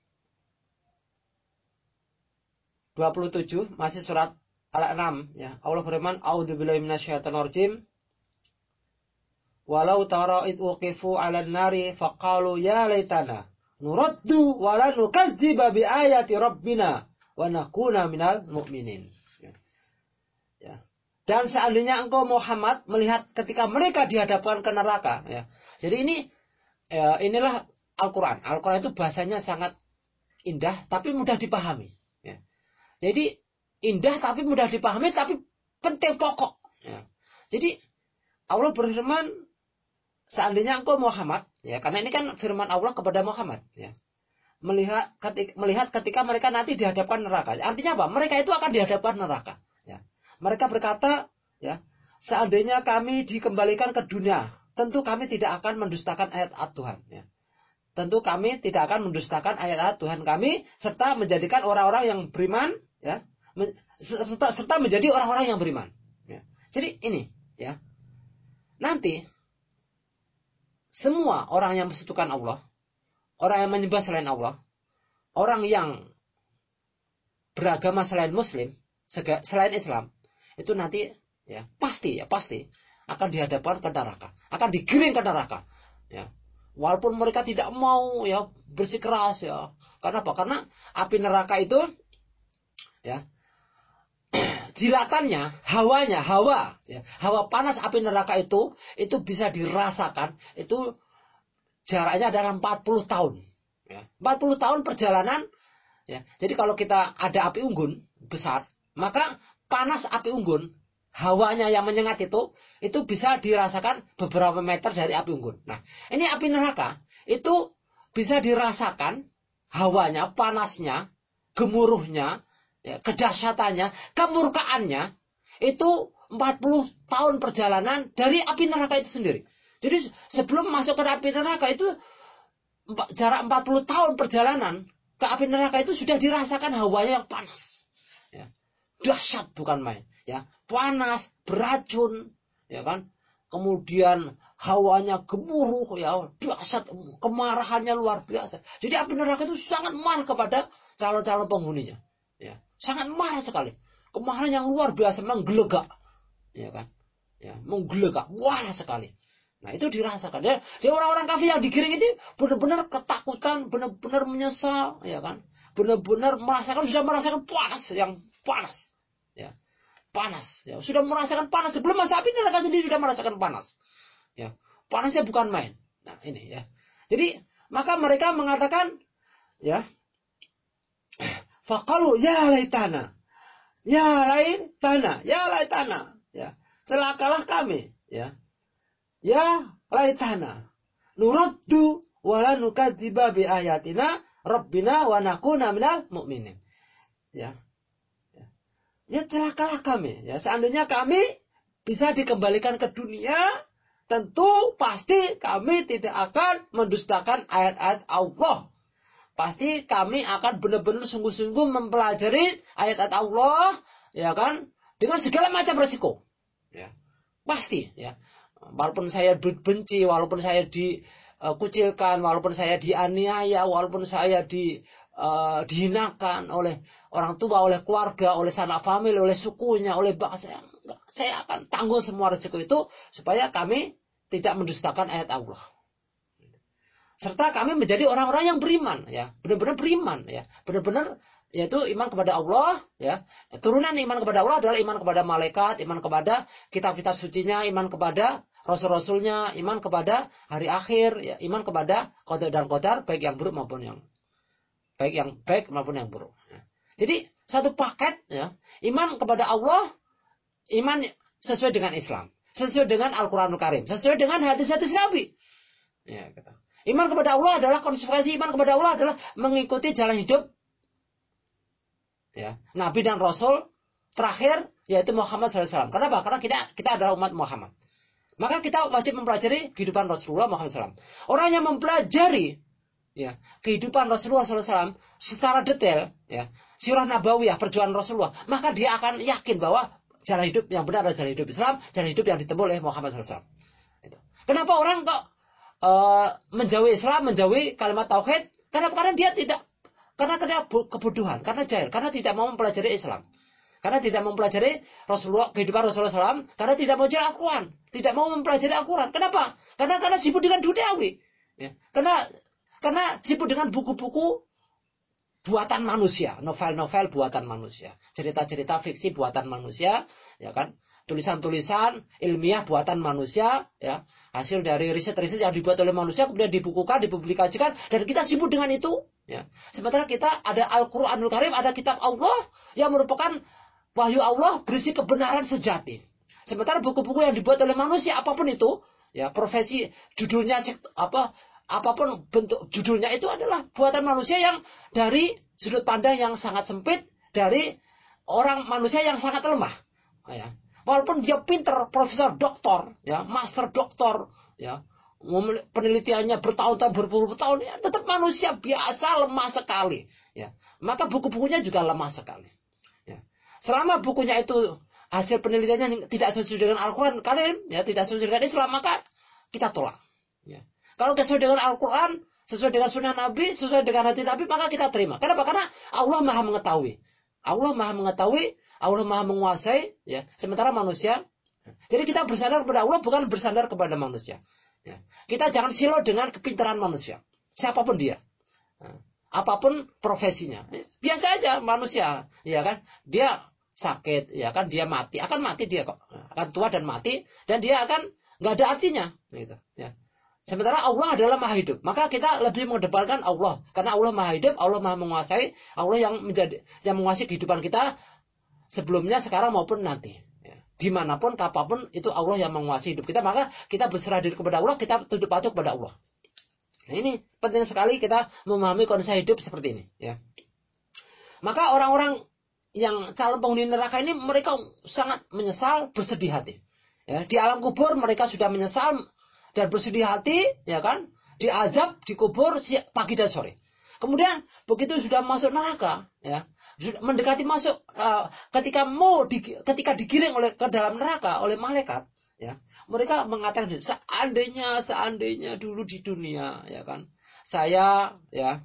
dua puluh tujuh, masih surat Al-An'am, ya. Allah berfirman, "A'udzubillahi minasyaitonir rajim. Walau tara id uqifu 'alan nari faqalu ya laitana nuraddu wa la nukadziba bi ayati rabbina wa nakuna minal mu'minin." Ya. Ya. Dan seandainya engkau Muhammad melihat ketika mereka dihadapkan ke neraka, ya. Jadi ini ya, inilah Al-Quran. Al-Quran itu bahasanya sangat indah, tapi mudah dipahami. Ya. Jadi, indah tapi mudah dipahami, tapi penting pokok. Ya. Jadi, Allah berfirman, seandainya engkau Muhammad, ya, karena ini kan firman Allah kepada Muhammad. Ya. Melihat, ketika, melihat ketika mereka nanti dihadapkan neraka. Artinya apa? Mereka itu akan dihadapkan neraka. Ya. Mereka berkata, ya, seandainya kami dikembalikan ke dunia, tentu kami tidak akan mendustakan ayat-ayat Tuhan. Ya. Tentu kami tidak akan mendustakan ayat-ayat Tuhan kami, serta menjadikan orang-orang yang beriman, ya, serta, serta menjadi orang-orang yang beriman. Ya. Jadi ini, ya, nanti semua orang yang bersekutukan Allah, orang yang menyembah selain Allah, orang yang beragama selain Muslim, selain Islam, itu nanti, ya, pasti, ya, pasti akan dihadapkan ke neraka, akan digiring ke neraka, ya. Walaupun mereka tidak mau, ya, bersikeras, ya. Karena apa? Karena api neraka itu, ya, jilatannya, hawanya, hawa, ya, hawa panas api neraka itu, itu bisa dirasakan. Itu jaraknya adalah empat puluh tahun, ya. empat puluh tahun perjalanan, ya. Jadi kalau kita ada api unggun besar, maka panas api unggun, hawanya yang menyengat itu, itu bisa dirasakan beberapa meter dari api unggun. Nah, ini api neraka, itu bisa dirasakan hawanya, panasnya, gemuruhnya, ya, kedahsyatannya, kemurkaannya, itu empat puluh tahun perjalanan dari api neraka itu sendiri. Jadi sebelum masuk ke api neraka itu, jarak empat puluh tahun perjalanan ke api neraka itu sudah dirasakan hawanya yang panas. Ya. Dahsyat bukan main. Ya, panas, beracun, ya kan? Kemudian hawanya gemuruh, ya, dahsyat, kemarahannya luar biasa. Jadi api neraka itu sangat marah kepada calon-calon penghuninya, ya, sangat marah sekali. Kemarahan yang luar biasa, menggelegak, ya kan? Ya, menggelegak, marah sekali. Nah, itu dirasakan. Ya, dia orang-orang kafir yang digiring itu benar-benar ketakutan, benar-benar menyesal, ya kan? Benar-benar merasakan, sudah merasakan panas, yang panas, ya. Panas, ya, sudah merasakan panas sebelum masuk api neraka sendiri sudah merasakan panas, ya, panasnya bukan main. Nah ini, ya, jadi maka mereka mengatakan, ya, faqalu ya laitana, ya laitana, ya laitana, ya, celakalah kami, ya, ya laitana, nuraddu wala nukadziba bi ayatina rabbina wa nakuna minal mu'minin, ya. Ya celakalah kami. Ya, seandainya kami bisa dikembalikan ke dunia, tentu pasti kami tidak akan mendustakan ayat-ayat Allah. Pasti kami akan benar-benar sungguh-sungguh mempelajari ayat-ayat Allah, ya kan, dengan segala macam resiko. Ya, pasti, ya. Walaupun saya benci, walaupun saya dikucilkan, walaupun saya dianiaya, walaupun saya di Uh, dihinakan oleh orang tua, oleh keluarga, oleh sanak famili, oleh sukunya, oleh bangsa, saya akan tanggung semua risiko itu supaya kami tidak mendustakan ayat Allah. Serta kami menjadi orang-orang yang beriman, ya, benar-benar beriman, ya, benar-benar, yaitu iman kepada Allah, ya. Turunan iman kepada Allah adalah iman kepada malaikat, iman kepada kitab-kitab sucinya, iman kepada rasul-rasulnya, iman kepada hari akhir, ya, iman kepada qada dan qadar, baik yang buruk maupun yang baik yang baik maupun yang buruk. Jadi satu paket, ya, iman kepada Allah, iman sesuai dengan Islam, sesuai dengan Al-Quranul Karim, sesuai dengan hadis-hadis Nabi. Ya, gitu. Iman kepada Allah adalah konsekuensi iman kepada Allah adalah mengikuti jalan hidup, ya, Nabi dan Rasul terakhir yaitu Muhammad shallallahu alaihi wasallam. Kenapa? Karena kita kita adalah umat Muhammad. Maka kita wajib mempelajari kehidupan Rasulullah Muhammad shallallahu alaihi wasallam. Orang yang mempelajari, ya, kehidupan Rasulullah shallallahu alaihi wasallam secara detail, ya, sirah nabawiyah perjuangan Rasulullah, maka dia akan yakin bahwa jalan hidup yang benar adalah jalan hidup Islam, jalan hidup yang ditempuh oleh Muhammad shallallahu alaihi wasallam. Itu. Kenapa orang kok uh, menjauhi Islam, menjauhi kalimat tauhid? Karena karena dia tidak, karena karena kebodohan, karena jahil, karena tidak mau mempelajari Islam. Karena tidak mempelajari Rasulullah, kehidupan Rasulullah shallallahu alaihi wasallam, karena tidak mau belajar Al-Quran, tidak mau mempelajari Al-Quran. Kenapa? Karena karena sibuk dengan duniawi. Ya. Karena karena sibuk dengan buku-buku buatan manusia, novel-novel buatan manusia, cerita-cerita fiksi buatan manusia, ya kan? Tulisan-tulisan ilmiah buatan manusia, ya, hasil dari riset-riset yang dibuat oleh manusia kemudian dibukukan, dipublikasikan, dan kita sibuk dengan itu. Ya. Sementara kita ada Al-Quranul Karim, ada kitab Allah yang merupakan wahyu Allah berisi kebenaran sejati. Sementara buku-buku yang dibuat oleh manusia apapun itu, ya profesi judulnya apa apapun bentuk judulnya itu adalah buatan manusia yang dari sudut pandang yang sangat sempit, dari orang manusia yang sangat lemah. Ya. Walaupun dia pinter, profesor doktor, ya, master doktor, ya, penelitiannya bertahun-tahun, berpuluh tahun, ya, tetap manusia biasa lemah sekali. Ya. Maka buku-bukunya juga lemah sekali. Selama bukunya itu hasil penelitiannya tidak sesuai dengan Al-Quran Karim, ya, tidak sesuai dengan Islam, maka kita tolak. Ya. Kalau sesuai dengan Al-Quran, sesuai dengan sunnah Nabi, sesuai dengan hati Nabi, maka kita terima. Kenapa? Karena Allah Maha mengetahui. Allah Maha mengetahui, Allah Maha menguasai, ya. Sementara manusia, jadi kita bersandar kepada Allah, bukan bersandar kepada manusia. Ya. Kita jangan silau dengan kepintaran manusia, siapapun dia. Nah, apapun profesinya, biasa aja manusia, ya kan? Dia sakit, ya kan? Dia mati, akan mati dia kok, akan tua dan mati, dan dia akan nggak ada artinya, gitu. Ya. Sementara Allah adalah Maha Hidup, maka kita lebih mengedepankan Allah, karena Allah Maha Hidup, Allah Maha menguasai, Allah yang menjadi, yang menguasai kehidupan kita sebelumnya, sekarang maupun nanti. Ya. Dimanapun, kapanpun itu Allah yang menguasai hidup kita, maka kita berserah diri kepada Allah, kita tunduk patuh kepada Allah. Nah, ini penting sekali kita memahami konsep hidup seperti ini. Ya. Maka orang-orang yang calon penghuni neraka ini mereka sangat menyesal, bersedih hati. Ya, di alam kubur mereka sudah menyesal dan bersedih hati, ya kan? Diazab, dikubur pagi dan sore. Kemudian begitu sudah masuk neraka, ya, mendekati masuk, uh, ketika mau di, ketika digiring oleh ke dalam neraka oleh malaikat, ya, mereka mengatakan seandainya seandainya dulu di dunia, ya kan, saya, ya,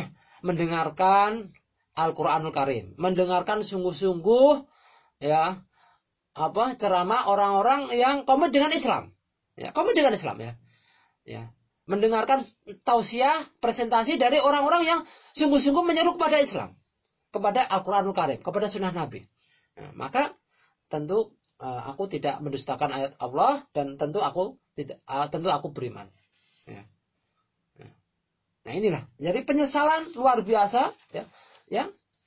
mendengarkan Al-Quranul Karim, mendengarkan sungguh-sungguh, ya, apa ceramah orang-orang yang komit dengan Islam, ya, komit dengan Islam, ya, ya, mendengarkan tausiah presentasi dari orang-orang yang sungguh-sungguh menyeru kepada Islam, kepada Al-Quranul Karim, kepada Sunnah Nabi. Nah, maka tentu uh, aku tidak mendustakan ayat Allah, dan tentu aku tidak, uh, tentu aku beriman. Ya. Nah inilah, jadi penyesalan luar biasa, ya. Ya.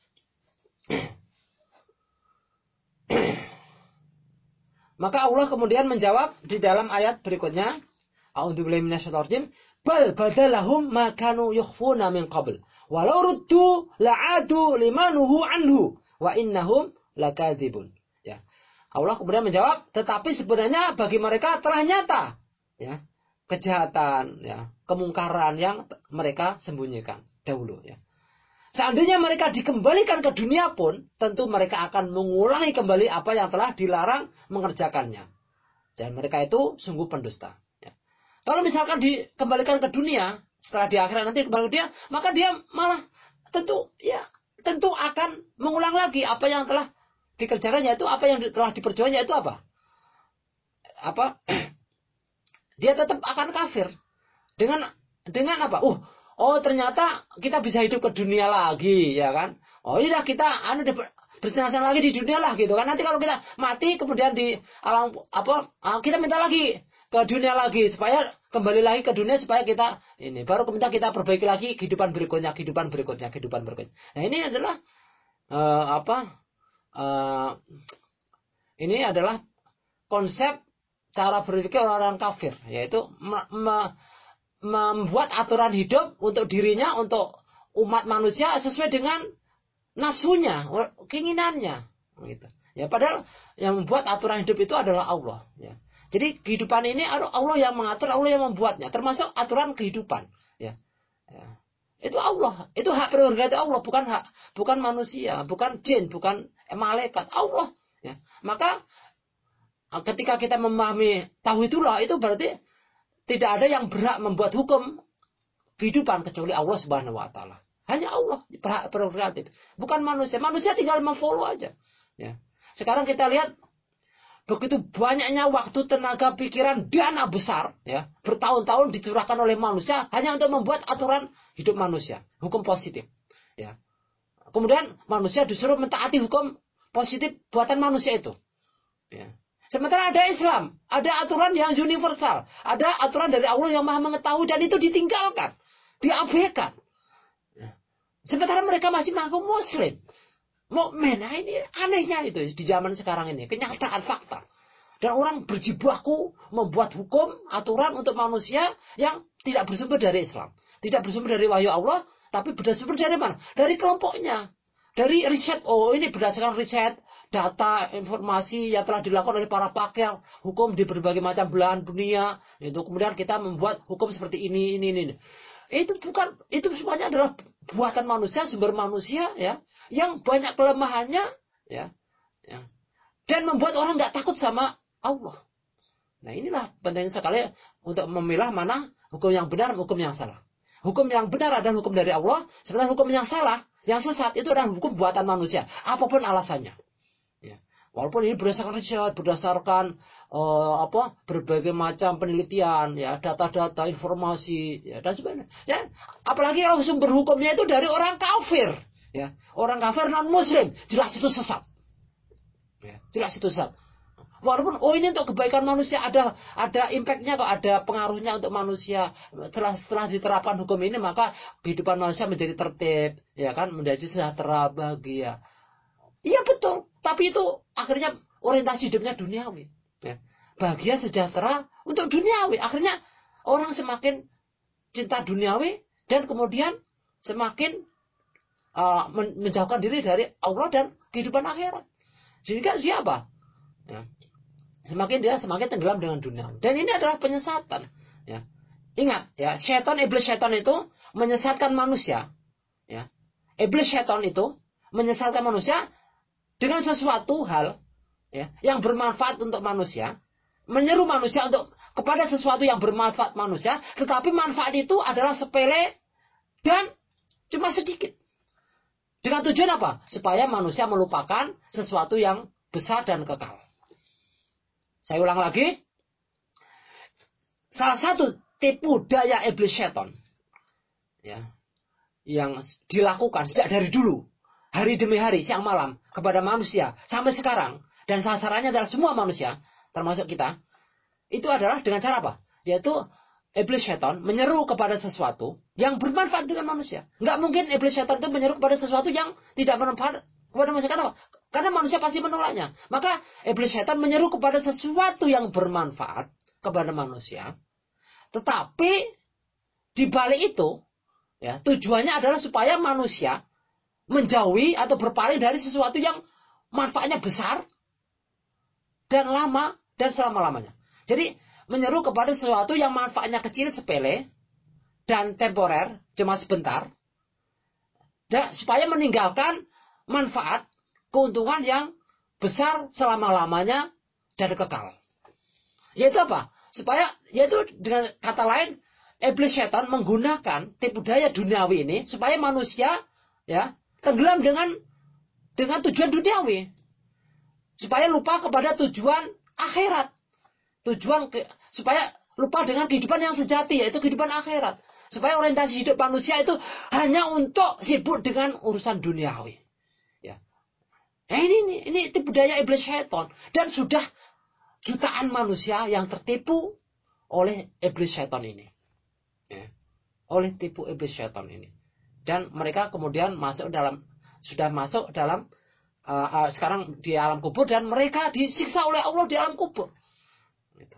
Maka Allah kemudian menjawab di dalam ayat berikutnya, A'udzubillahi minasyaitonir rajim, bal badalahum ma kanu yukhfuna min qabl walau ruddu la'adu limanuhu anhu wa innahum lakadzibun. Ya. Allah kemudian menjawab, tetapi sebenarnya bagi mereka telah nyata, ya, kejahatan, ya, kemungkaran yang mereka sembunyikan dahulu, ya. Seandainya mereka dikembalikan ke dunia pun, tentu mereka akan mengulangi kembali apa yang telah dilarang mengerjakannya. Dan mereka itu sungguh pendusta. Ya. Kalau misalkan dikembalikan ke dunia, setelah di akhirat nanti kembali ke dunia, maka dia malah tentu, ya, tentu akan mengulang lagi apa yang telah dikerjakannya, itu apa yang telah diperjuangnya itu apa? Apa? Dia tetap akan kafir. Dengan dengan apa? Uh, Oh ternyata kita bisa hidup ke dunia lagi, ya kan? Oh iya kita anu bersenang-senang lagi di dunia lah gitu kan. Nanti kalau kita mati kemudian di alam apa kita minta lagi ke dunia lagi supaya kembali lagi ke dunia supaya kita ini baru kemudian kita perbaiki lagi kehidupan berikutnya, kehidupan berikutnya, kehidupan berikutnya. Nah ini adalah uh, apa? Uh, ini adalah konsep cara berpikir orang-orang kafir, yaitu me- me- membuat aturan hidup untuk dirinya, untuk umat manusia sesuai dengan nafsunya, keinginannya, gitu. Ya padahal yang membuat aturan hidup itu adalah Allah. Ya. Jadi kehidupan ini Allah yang mengatur, Allah yang membuatnya, termasuk aturan kehidupan. Ya. Ya. Itu Allah, itu hak prerogatif Allah, bukan hak, bukan manusia, bukan jin, bukan malaikat, Allah. Ya. Maka ketika kita memahami tauhidullah, itu berarti tidak ada yang berhak membuat hukum kehidupan kecuali Allah Subhanahu wa taala. Hanya Allah berhak prerogatif, bukan manusia. Manusia tinggal memfollow aja. Ya. Sekarang kita lihat begitu banyaknya waktu, tenaga, pikiran, dana besar, ya, bertahun-tahun dicurahkan oleh manusia hanya untuk membuat aturan hidup manusia, hukum positif, ya. Kemudian manusia disuruh mentaati hukum positif buatan manusia itu, ya. Sementara ada Islam, ada aturan yang universal, ada aturan dari Allah yang Maha Mengetahui, dan itu ditinggalkan, diabaikan. Ya. Sementara mereka masih mengaku Muslim. Mukmin, nah ini anehnya itu di zaman sekarang ini, kenyataan fakta. Dan orang berjibaku membuat hukum, aturan untuk manusia yang tidak bersumber dari Islam, tidak bersumber dari wahyu Allah, tapi bersumber dari mana? Dari kelompoknya, dari riset. Oh, ini berdasarkan riset, data, informasi yang telah dilakukan oleh para pakar hukum di berbagai macam belahan dunia. Itu kemudian kita membuat hukum seperti ini, ini, ini. Itu bukan, itu semuanya adalah buatan manusia, sumber manusia, ya, yang banyak kelemahannya, ya, ya, dan membuat orang nggak takut sama Allah. Nah, inilah penting sekali untuk memilah mana hukum yang benar, hukum yang salah. Hukum yang benar adalah hukum dari Allah, sementara hukum yang salah, yang sesat itu adalah hukum buatan manusia, apapun alasannya. Ya. Walaupun ini berdasarkan riset, berdasarkan uh, apa berbagai macam penelitian, ya, data-data, informasi, ya, dan sebagainya. Ya, apalagi kalau sumber hukumnya itu dari orang kafir, ya, orang kafir non Muslim, jelas itu sesat, ya, jelas itu sesat. Walaupun oh ini untuk kebaikan manusia, ada ada impactnya kok, ada pengaruhnya untuk manusia. Setelah setelah diterapkan hukum ini, maka kehidupan manusia menjadi tertib, ya kan, menjadi sejahtera, bahagia. Iya betul, tapi itu akhirnya orientasi hidupnya duniawi, ya. Bahagia sejahtera untuk duniawi. Akhirnya orang semakin cinta duniawi dan kemudian semakin uh, menjauhkan diri dari Allah dan kehidupan akhirat. Sehingga siapa? Ya. Semakin dia semakin tenggelam dengan dunia. Dan ini adalah penyesatan. Ya. Ingat, ya, setan, iblis setan itu menyesatkan manusia. Ya. Iblis setan itu menyesatkan manusia dengan sesuatu hal, ya, yang bermanfaat untuk manusia, menyeru manusia untuk kepada sesuatu yang bermanfaat manusia, tetapi manfaat itu adalah sepele dan cuma sedikit. Dengan tujuan apa? Supaya manusia melupakan sesuatu yang besar dan kekal. Saya ulang lagi. Salah satu tipu daya iblis setan, ya, yang dilakukan sejak dari dulu, hari demi hari, siang malam, kepada manusia, sampai sekarang, dan sasarannya adalah semua manusia, termasuk kita, itu adalah dengan cara apa? Yaitu iblis setan menyeru kepada sesuatu yang bermanfaat dengan manusia. Nggak mungkin iblis setan itu menyeru kepada sesuatu yang tidak bermanfaat kepada manusia. Kenapa? Karena manusia pasti menolaknya. Maka iblis setan menyeru kepada sesuatu yang bermanfaat kepada manusia. Tetapi di balik itu, ya, tujuannya adalah supaya manusia menjauhi atau berpaling dari sesuatu yang manfaatnya besar dan lama dan selama-lamanya. Jadi menyeru kepada sesuatu yang manfaatnya kecil, sepele dan temporer, cuma sebentar, dan supaya meninggalkan manfaat, keuntungan yang besar selama-lamanya dan kekal. Yaitu apa? Supaya, yaitu dengan kata lain, iblis setan menggunakan tipu daya duniawi ini supaya manusia, ya, tenggelam dengan dengan tujuan duniawi, supaya lupa kepada tujuan akhirat, tujuan ke, supaya lupa dengan kehidupan yang sejati, yaitu kehidupan akhirat, supaya orientasi hidup manusia itu hanya untuk sibuk dengan urusan duniawi, ya. Nah, ini, ini ini tipu daya iblis setan, dan sudah jutaan manusia yang tertipu oleh iblis setan ini, ya, oleh tipu iblis setan ini. Dan mereka kemudian masuk dalam, sudah masuk dalam, uh, uh, sekarang di alam kubur, dan mereka disiksa oleh Allah di alam kubur. Gitu.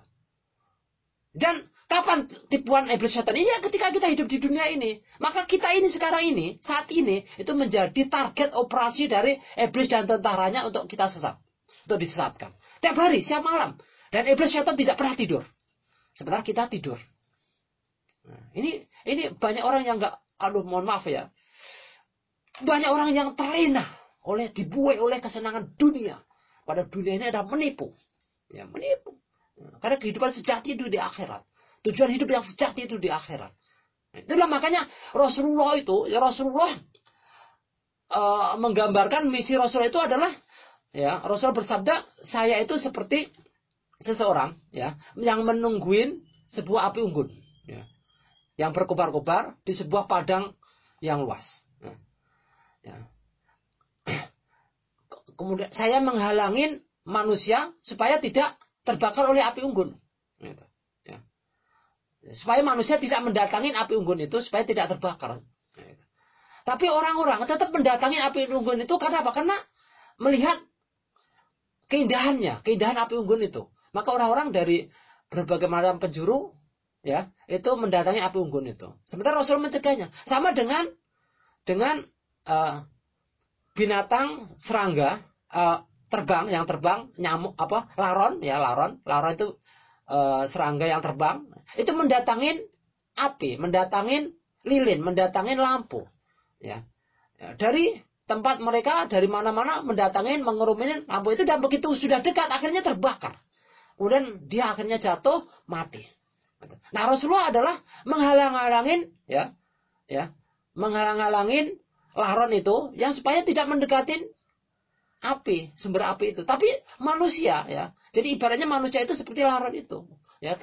Dan kapan tipuan iblis setan ini? Ya ketika kita hidup di dunia ini. Maka kita ini sekarang ini, saat ini, itu menjadi target operasi dari iblis dan tentaranya untuk kita sesat. Untuk disesatkan. Tiap hari, siang malam. Dan iblis setan tidak pernah tidur. Sebentar kita tidur. Nah, ini ini banyak orang yang nggak aduh mohon maaf ya, banyak orang yang terlena oleh dibuai oleh kesenangan dunia. Pada dunia ini ada menipu, ya menipu. Karena kehidupan sejati itu di akhirat. Tujuan hidup yang sejati itu di akhirat. Itulah makanya Rasulullah itu, ya Rasulullah uh, menggambarkan misi Rasul itu adalah, ya Rasul bersabda, saya itu seperti seseorang, ya yang menungguin sebuah api unggun, ya, yang berkobar-kobar di sebuah padang yang luas. Ya. Ya. Kemudian saya menghalangin manusia supaya tidak terbakar oleh api unggun. Gitu. Ya. Supaya manusia tidak mendatangin api unggun itu supaya tidak terbakar. Gitu. Tapi orang-orang tetap mendatangi api unggun itu karena apa? Karena melihat keindahannya, keindahan api unggun itu. Maka orang-orang dari berbagai macam penjuru, ya, itu mendatangi api unggun itu. Sementara Rasul mencegahnya. Sama dengan dengan uh, binatang serangga uh, terbang, yang terbang, nyamuk apa? Laron, ya laron. Laron itu uh, serangga yang terbang. Itu mendatangin api, mendatangin lilin, mendatangin lampu, ya. Ya, dari tempat mereka dari mana-mana mendatangin, mengerumunin lampu itu, dan begitu sudah dekat akhirnya terbakar. Kemudian dia akhirnya jatuh mati. Nah, Rasulullah adalah menghalang-halangin, ya, ya, menghalang-halangin laron itu yang supaya tidak mendekatin api, sumber api itu. Tapi manusia, ya. Jadi ibaratnya manusia itu seperti laron itu, ya.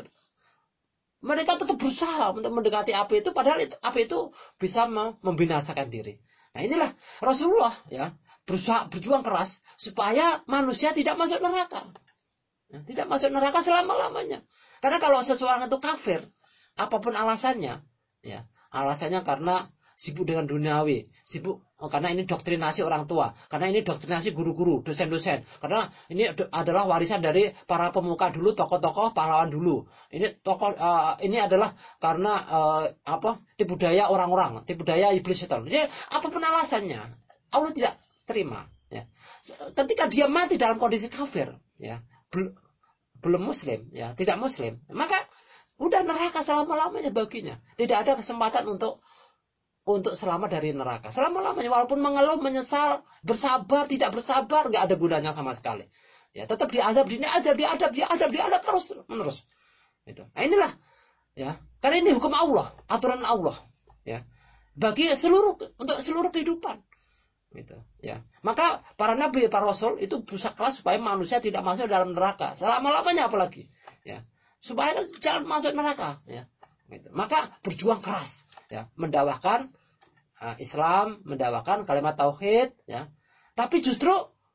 Mereka tetap berusaha untuk mendekati api itu, padahal itu, api itu bisa membinasakan diri. Nah, inilah Rasulullah, ya, berusaha berjuang keras supaya manusia tidak masuk neraka. Ya, tidak masuk neraka selama-lamanya. Karena kalau seseorang itu kafir, apapun alasannya, ya, alasannya karena sibuk dengan duniawi, sibuk oh, karena ini doktrinasi orang tua, karena ini doktrinasi guru-guru, dosen-dosen, karena ini adalah warisan dari para pemuka dulu, tokoh-tokoh pahlawan dulu. Ini tokoh uh, ini adalah karena uh, apa? tipu daya orang-orang, tipu daya iblis setan. Jadi apapun alasannya, Allah tidak terima, ya. Ketika dia mati dalam kondisi kafir, ya, bel- belum muslim, ya, tidak muslim, maka udah neraka selama-lamanya baginya. Tidak ada kesempatan untuk untuk selamat dari neraka. Selama-lamanya, walaupun mengeluh, menyesal, bersabar, tidak bersabar, nggak ada gunanya sama sekali. Ya, tetap diazab, diazab, diazab, diazab, diazab terus menerus. Itu. Nah, inilah, ya, karena ini hukum Allah, aturan Allah, ya, bagi seluruh untuk seluruh kehidupan. Gitu, ya. Maka para nabi, para rasul itu berusaha keras supaya manusia tidak masuk dalam neraka. Selama-lamanya apalagi, ya, supaya jangan masuk neraka, ya. Gitu. Maka berjuang keras, ya, mendakwahkan uh, Islam, mendakwahkan kalimat tauhid, ya. Tapi justru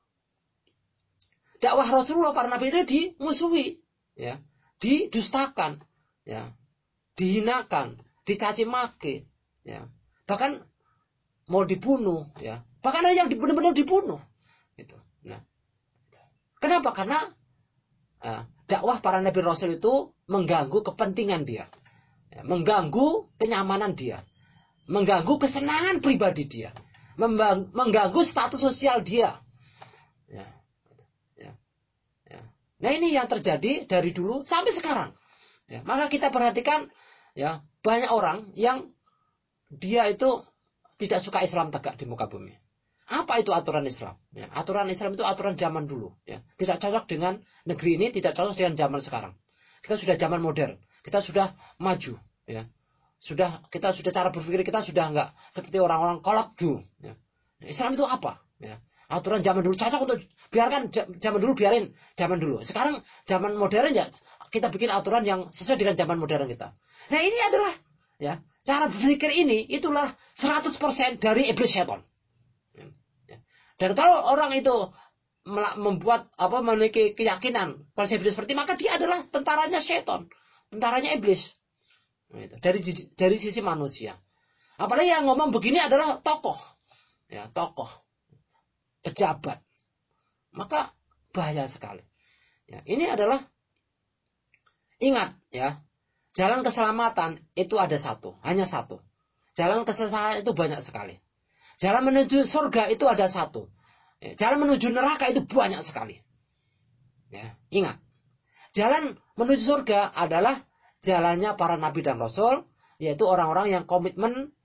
dakwah Rasulullah para nabi itu dimusuhi, ya, didustakan, ya, dihinakan, dicaci maki, ya. Bahkan mau dibunuh, ya. Bahkan ada yang benar-benar dibunuh, gitu. Nah, kenapa? Karena uh, dakwah para nabi rasul itu mengganggu kepentingan dia. Ya, mengganggu kenyamanan dia, mengganggu kesenangan pribadi dia, membang, mengganggu status sosial dia. Ya, ya, ya. Nah, ini yang terjadi dari dulu sampai sekarang. Ya, maka kita perhatikan, ya, banyak orang yang dia itu tidak suka Islam tegak di muka bumi. Apa itu aturan Islam? Ya, aturan Islam itu aturan zaman dulu. Ya, tidak cocok dengan negeri ini, tidak cocok dengan zaman sekarang. Kita sudah zaman modern. Kita sudah maju, ya. Sudah kita sudah cara berpikir kita sudah enggak seperti orang-orang kolot dulu, ya. Islam itu apa, ya? Aturan zaman dulu cocok untuk biarkan zaman dulu, biarin zaman dulu. Sekarang zaman modern, ya, kita bikin aturan yang sesuai dengan zaman modern kita. Nah, ini adalah, ya, cara berpikir ini itulah seratus persen dari iblis setan. Ya. Dan kalau orang itu membuat apa memiliki keyakinan konsep itu seperti, maka dia adalah tentaranya setan. Tentaranya iblis, dari dari sisi manusia. Apalagi yang ngomong begini adalah tokoh, ya, tokoh, pejabat, maka bahaya sekali. Ya, ini adalah, ingat, ya, jalan keselamatan itu ada satu, hanya satu. Jalan kesesatan itu banyak sekali. Jalan menuju surga itu ada satu. Ya, jalan menuju neraka itu banyak sekali. Ya, ingat. Jalan menuju surga adalah jalannya para nabi dan rasul, yaitu orang-orang yang komitmen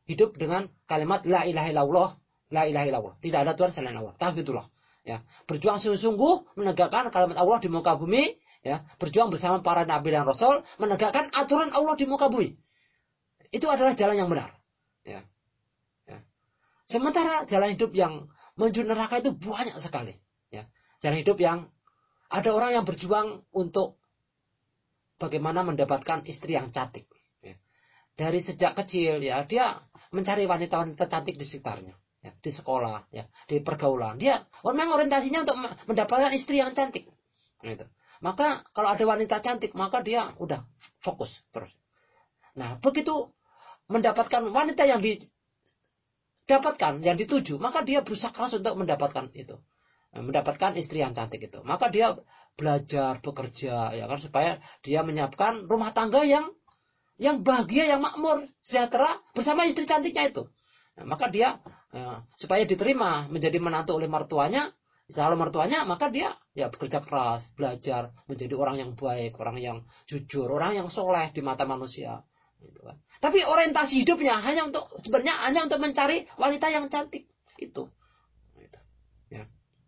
hidup dengan kalimat la ilaha illallah, la ilaha illallah. Tidak ada Tuhan selain Allah. Tauhidullah. Ya, berjuang sungguh-sungguh menegakkan kalimat Allah di muka bumi, ya, berjuang bersama para nabi dan rasul menegakkan aturan Allah di muka bumi. Itu adalah jalan yang benar. Ya. Ya. Sementara jalan hidup yang menuju neraka itu banyak sekali. Ya. Jalan hidup yang ada orang yang berjuang untuk bagaimana mendapatkan istri yang cantik. Ya. Dari sejak kecil, ya, dia mencari wanita-wanita cantik di sekitarnya. Ya, di sekolah, ya, di pergaulan, dia memang orientasinya untuk mendapatkan istri yang cantik. Gitu. Maka kalau ada wanita cantik, maka dia udah fokus terus. Nah, begitu mendapatkan wanita yang didapatkan, yang dituju, maka dia berusaha keras untuk mendapatkan itu, mendapatkan istri yang cantik itu. Maka dia belajar, bekerja, ya kan, supaya dia menyiapkan rumah tangga yang yang bahagia, yang makmur, sejahtera bersama istri cantiknya itu. Nah, maka dia ya, supaya diterima menjadi menantu oleh mertuanya, calon mertuanya, maka dia ya bekerja keras, belajar menjadi orang yang baik, orang yang jujur, orang yang soleh di mata manusia. Gitu kan. Tapi orientasi hidupnya hanya untuk sebenarnya hanya untuk mencari wanita yang cantik itu. Gitu. Ya.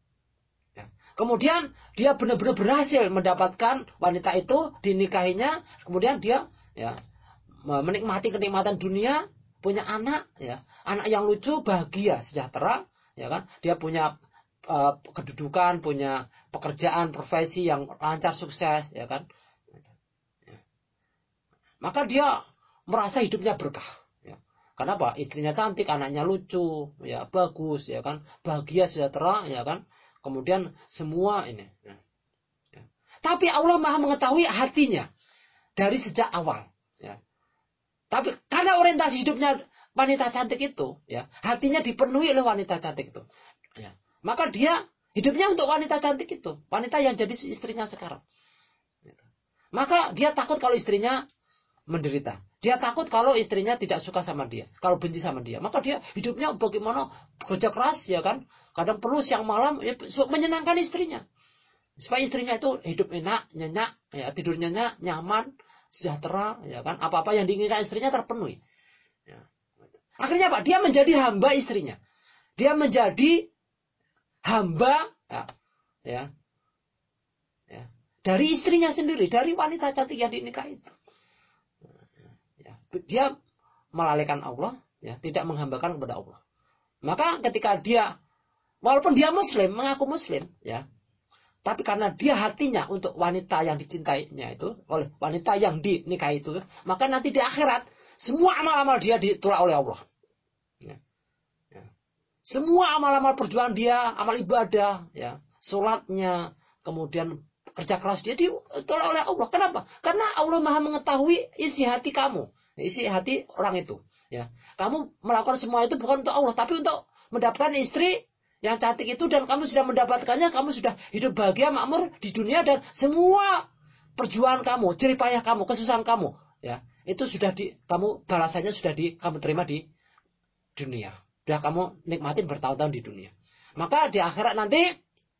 Ya. Kemudian dia benar-benar berhasil mendapatkan wanita itu, dinikahinya, kemudian dia ya menikmati kenikmatan dunia. Punya anak, ya, anak yang lucu, bahagia, sejahtera, ya kan? Dia punya uh, kedudukan, punya pekerjaan, profesi yang lancar, sukses, ya kan? Ya. Maka dia merasa hidupnya berkah. Ya. Kenapa? Istrinya cantik, anaknya lucu, ya, bagus, ya kan? Bahagia, sejahtera, ya kan? Kemudian semua ini. Ya. Ya. Tapi Allah Maha mengetahui hatinya dari sejak awal. Ya. Tapi karena orientasi hidupnya wanita cantik itu, ya, hatinya dipenuhi oleh wanita cantik itu, ya, maka dia hidupnya untuk wanita cantik itu, wanita yang jadi istrinya sekarang. Maka dia takut kalau istrinya menderita, dia takut kalau istrinya tidak suka sama dia, kalau benci sama dia, maka dia hidupnya bagaimana bekerja keras, ya kan, kadang perlu siang malam ya, menyenangkan istrinya, supaya istrinya itu hidup enak, nyenyak, ya, tidur nyenyak, nyaman, sejahtera, ya kan, apa-apa yang diinginkan istrinya terpenuhi. Ya. Akhirnya Pak, dia menjadi hamba istrinya. Dia menjadi hamba, ya, ya, ya, dari istrinya sendiri, dari wanita cantik yang dinikahi itu. Ya. Dia melalaikan Allah, ya, tidak menghambakan kepada Allah. Maka ketika dia, walaupun dia Muslim, mengaku Muslim, ya, tapi karena dia hatinya untuk wanita yang dicintainya itu, oleh wanita yang dinikahi itu, maka nanti di akhirat, semua amal-amal dia ditolak oleh Allah. Ya. Ya. Semua amal-amal perjuangan dia, amal ibadah, ya, sholatnya, kemudian kerja keras dia ditolak oleh Allah. Kenapa? Karena Allah Maha mengetahui isi hati kamu, isi hati orang itu. Ya. Kamu melakukan semua itu bukan untuk Allah, tapi untuk mendapatkan istri yang cantik itu, dan kamu sudah mendapatkannya, kamu sudah hidup bahagia, makmur di dunia, dan semua perjuangan kamu, jerih payah kamu, kesusahan kamu, ya, itu sudah di, kamu balasannya sudah di, kamu terima di dunia. Sudah kamu nikmatin bertahun-tahun di dunia. Maka di akhirat nanti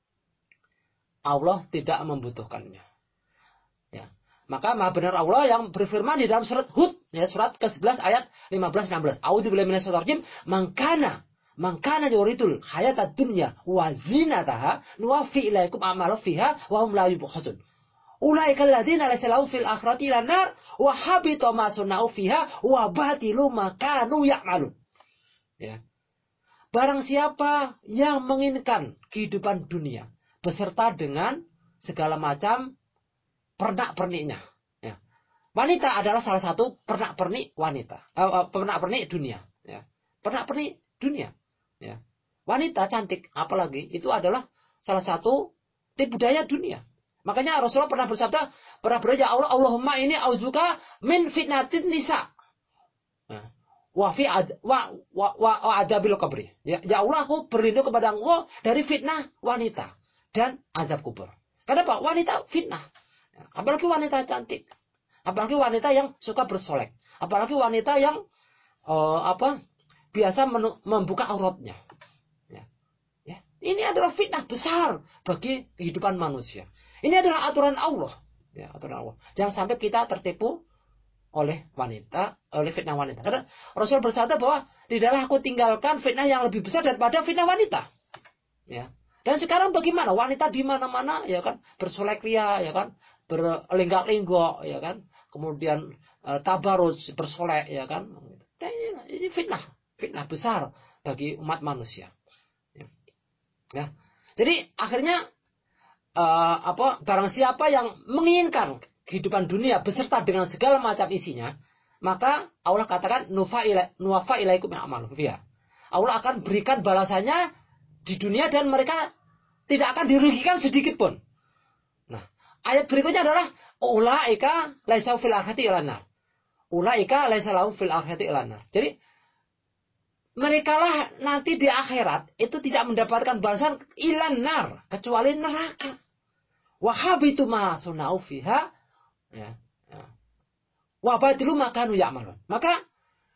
Allah tidak membutuhkannya. Ya. Maka Maha benar Allah yang berfirman di dalam surat Hud, ya, surat ke sebelas ayat lima belas enam belas. A'udzubillahi minasyaitonir rajim. Mangkana Mangkana yuridul hayatad dunya wa zinataha nuwaffi ilaikum a'malahu fiha wa hum la yubkhasun. Ulaikal ladzina laysa lahum fil akhirati illa nar wa habita ma sunau fiha wa batilu ma kanu ya'malun. Ya. Barang siapa yang menginginkan kehidupan dunia beserta dengan segala macam pernak-perniknya. Ya. Wanita adalah salah satu pernak-pernik wanita, uh, pernak-pernik dunia. Ya. Pernak-pernik dunia. Ya. Wanita cantik, apalagi itu adalah salah satu tipu daya dunia. Makanya Rasulullah pernah bersabda, pernah berdoa, ya Allah, Allahumma ini auzuka min fitnatin nisa. Nah, wa fi ad, wa wa wa adabil qabri. Ya, ya Allah, aku berlindung kepada Engkau dari fitnah wanita dan azab kubur. Kenapa? Wanita fitnah. Ya, apalagi wanita cantik. Apalagi wanita yang suka bersolek. Apalagi wanita yang uh, apa? biasa menu, membuka auratnya. Ya. Ya. Ini adalah fitnah besar bagi kehidupan manusia. Ini adalah aturan Allah. Ya, aturan Allah. Jangan sampai kita tertipu oleh wanita, oleh fitnah wanita. Karena Rasul bersabda bahwa tidaklah aku tinggalkan fitnah yang lebih besar daripada fitnah wanita. Ya. Dan sekarang bagaimana? Wanita di mana-mana ya kan bersolek ria ya kan, berlenggak-lenggok ya kan, kemudian e, tabarruj bersolek ya kan. Dan ini, ini fitnah, fitnah besar bagi umat manusia. Ya. Ya. Jadi akhirnya e, apa barang siapa yang menginginkan kehidupan dunia beserta dengan segala macam isinya, maka Allah katakan nufa ila nufa ilaikum a'malu fiha. Allah akan berikan balasannya di dunia dan mereka tidak akan dirugikan sedikit pun. Nah, ayat berikutnya adalah ulaika laisa fil akhirati ilanar. Ulaika laisa lahum fil akhirati ilanar. Jadi merekalah nanti di akhirat itu tidak mendapatkan balasan ilanar kecuali neraka. Wa habitu ma sunau fiha ya. ya. Wa batilu makanu ya'malun. Maka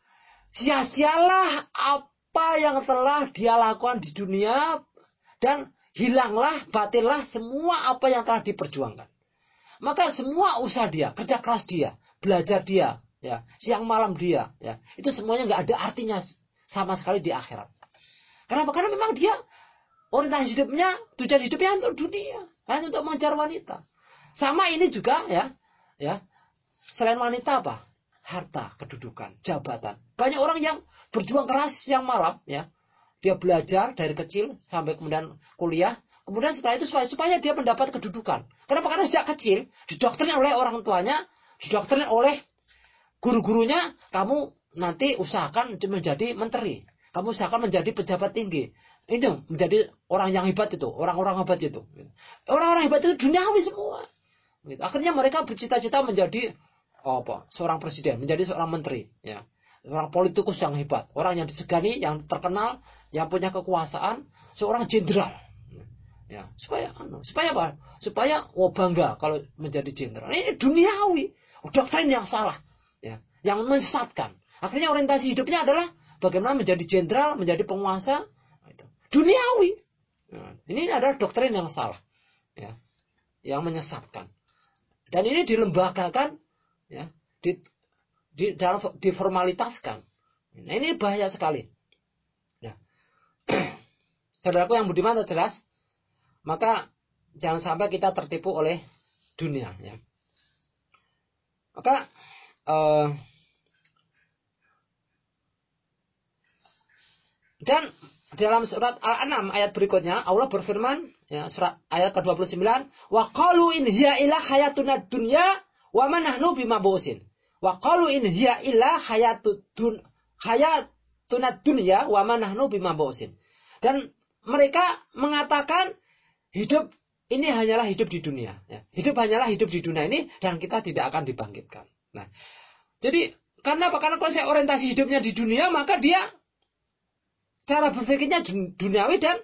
sia-sialah apa yang telah dia lakukan di dunia dan hilanglah, batillah semua apa yang telah diperjuangkan. Maka semua usaha dia, kerja keras dia, belajar dia, ya, siang malam dia, ya, itu semuanya nggak ada artinya sama sekali di akhirat. Kenapa? Karena memang dia orientasi hidupnya, tujuan hidupnya untuk dunia, hanya untuk mengejar wanita. Sama ini juga, ya, ya, selain wanita apa? Harta, kedudukan, jabatan. Banyak orang yang berjuang keras siang malam, ya. Dia belajar dari kecil sampai kemudian kuliah. Kemudian setelah itu supaya, supaya dia mendapat kedudukan. Kenapa? Karena sejak kecil didoktrin oleh orang tuanya, didoktrin oleh guru-gurunya, kamu nanti usahakan menjadi menteri. Kamu usahakan menjadi pejabat tinggi. Ini menjadi orang yang hebat itu, orang-orang hebat itu. Orang-orang hebat itu duniawi semua. Akhirnya mereka bercita-cita menjadi oh apa? Seorang presiden, menjadi seorang menteri, ya. Orang politikus yang hebat, orang yang disegani, yang terkenal, yang punya kekuasaan, seorang jenderal. Ya, supaya supaya apa? Supaya oh bangga kalau menjadi jenderal. Ini duniawi, doktrin yang salah, ya, yang menyesatkan. Akhirnya orientasi hidupnya adalah bagaimana menjadi jenderal, menjadi penguasa, itu. Duniawi. Nah, ini adalah doktrin yang salah, ya, yang menyesatkan. Dan ini dilembagakan, ya, di Di, dalam diformalitaskan. Nah, ini bahaya sekali. Nah, saudaraku yang budiman dan cerdas, maka jangan sampai kita tertipu oleh dunia. Ya. Maka uh, dan dalam surat Al-An'am ayat berikutnya Allah berfirman, ya, surat ayat ke dua puluh sembilan, wa qalu in hiya illa hayatuna dunya wa ma nahnu bimab'utsin. Wa qalu in hiya illa hayatud dun hayatunad dunya wa ma nahnu bimab'utsin. Dan mereka mengatakan hidup ini hanyalah hidup di dunia, ya. Hidup hanyalah hidup di dunia ini dan kita tidak akan dibangkitkan. Nah, jadi karena apa? Karena kalau saya orientasi hidupnya di dunia, maka dia cara berpikirnya duniawi dan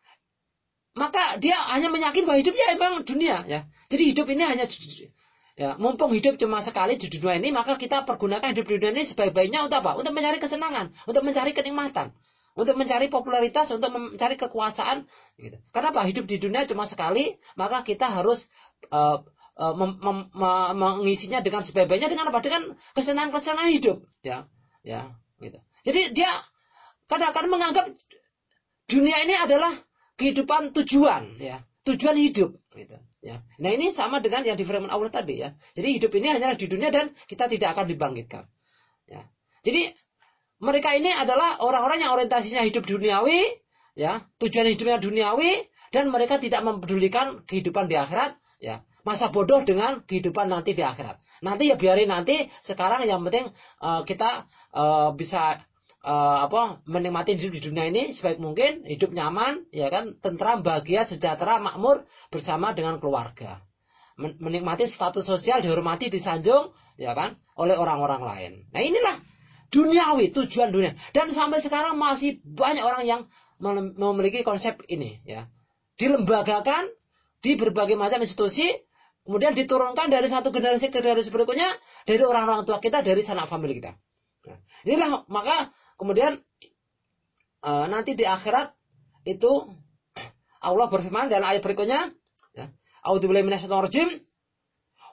maka dia hanya menyakini bahwa hidupnya memang dunia, ya. Jadi hidup ini hanya ya, mumpung hidup cuma sekali di dunia ini, maka kita pergunakan hidup di dunia ini sebaik-baiknya untuk apa? Untuk mencari kesenangan, untuk mencari kenikmatan, untuk mencari popularitas, untuk mencari kekuasaan. Gitu. Karena apa? Hidup di dunia cuma sekali, maka kita harus uh, uh, mem- mem- mem- mengisinya dengan sebaik-baiknya dengan apa? Dengan kesenangan-kesenangan hidup. Ya, ya, gitu. Jadi dia kadang-kadang menganggap dunia ini adalah kehidupan tujuan, ya. Tujuan hidup, gitu, ya. Nah ini sama dengan yang di firman Allah tadi, ya. Jadi hidup ini hanyalah di dunia dan kita tidak akan dibangkitkan, ya. Jadi mereka ini adalah orang-orang yang orientasinya hidup duniawi, ya. Tujuan hidupnya duniawi dan mereka tidak mempedulikan kehidupan di akhirat, ya. Masa bodoh dengan kehidupan nanti di akhirat. Nanti ya biarin nanti. Sekarang yang penting uh, kita uh, bisa Uh, apa menikmati hidup di dunia ini sebaik mungkin, hidup nyaman, ya kan, tentram, bahagia, sejahtera, makmur bersama dengan keluarga. Men- menikmati status sosial, dihormati, disanjung, ya kan, oleh orang-orang lain. Nah inilah duniawi, tujuan dunia. Dan sampai sekarang masih banyak orang yang memiliki konsep ini, ya. Dilembagakan di berbagai macam institusi, kemudian diturunkan dari satu generasi ke generasi berikutnya, dari orang-orang tua kita, dari sanak famili kita. Nah, inilah maka kemudian uh, nanti di akhirat itu Allah berfirman dalam ayat berikutnya, ya, A'udzubillahi minasyaitonir rajim,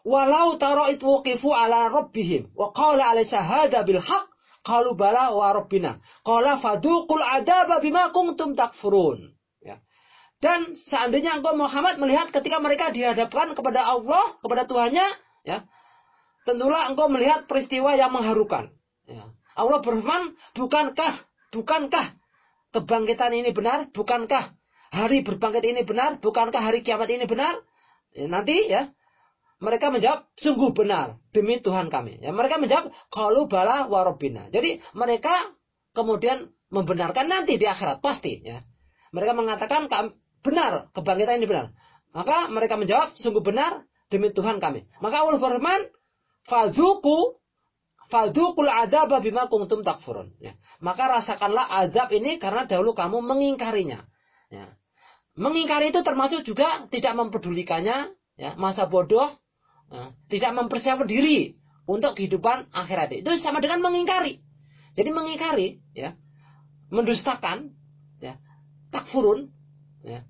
walau tara it waqifu ala rabbihim wa qala alaysa hadza bil haqq qalu bala wa rabbina qala fadhuqul adzaba bima kuntum takfurun. Ya. Dan seandainya engkau Muhammad melihat ketika mereka dihadapkan kepada Allah, kepada Tuhannya, ya, tentulah engkau melihat peristiwa yang mengharukan. Ya. Allah berfirman, bukankah, bukankah kebangkitan ini benar? Bukankah hari berbangkit ini benar? Bukankah hari kiamat ini benar? Ya, nanti ya, mereka menjawab, sungguh benar demi Tuhan kami. Ya, mereka menjawab, qalu bala wa rabbina. Jadi mereka kemudian membenarkan nanti di akhirat pasti. Ya. Mereka mengatakan benar kebangkitan ini benar. Maka mereka menjawab, sungguh benar demi Tuhan kami. Maka Allah berfirman, fadzuqu fadzuqul adzaba bima kuntum takfurun. Ya. Maka rasakanlah azab ini karena dahulu kamu mengingkarinya. Ya. Mengingkari itu termasuk juga tidak mempedulikannya, ya, masa bodoh, ya, tidak mempersiapkan diri untuk kehidupan akhirat. Itu sama dengan mengingkari. Jadi mengingkari, ya, mendustakan, ya, takfurun, ya,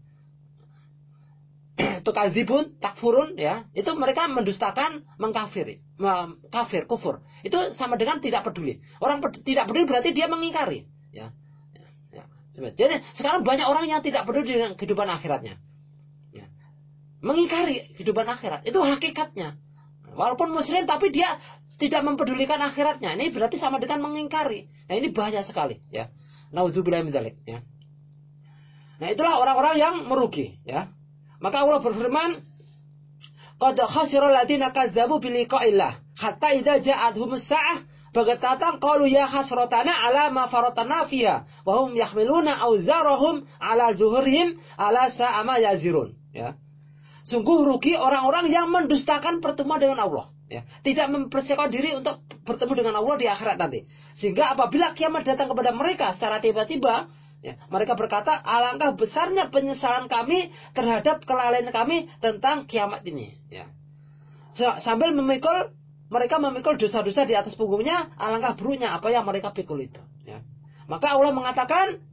tukazibun, takfurun, ya, itu mereka mendustakan, mengkafiri, kafir, kufur. Itu sama dengan tidak peduli. Orang ped- tidak peduli berarti dia mengingkari, ya. Jadi sekarang banyak orang yang tidak peduli dengan kehidupan akhiratnya, ya. Mengingkari kehidupan akhirat itu hakikatnya. Walaupun muslim tapi dia tidak mempedulikan akhiratnya. Ini berarti sama dengan mengingkari. Nah ini bahaya sekali, ya. Naudzubillah min dzalik, ya. Nah itulah orang-orang yang merugi, ya. Maka Allah berfirman, qad khasira alladziina kazzabu bi liqa'illah hatta idza ja'atuhumus sa'ah bagatatan qalu ya hasratana ala ma faratna fiha wa hum yahmiluna awzarahum ala zuhurihim ala sa'a ma yazirun, ya. Sungguh rugi orang-orang yang mendustakan pertemuan dengan Allah, ya. Tidak mempersiapkan diri untuk bertemu dengan Allah di akhirat nanti. Sehingga apabila kiamat datang kepada mereka secara tiba-tiba, ya, mereka berkata, alangkah besarnya penyesalan kami terhadap kelalaian kami tentang kiamat ini, ya. Sambil memikul, mereka memikul dosa-dosa di atas punggungnya, alangkah buruknya apa yang mereka pikul itu, ya. Maka Allah mengatakan,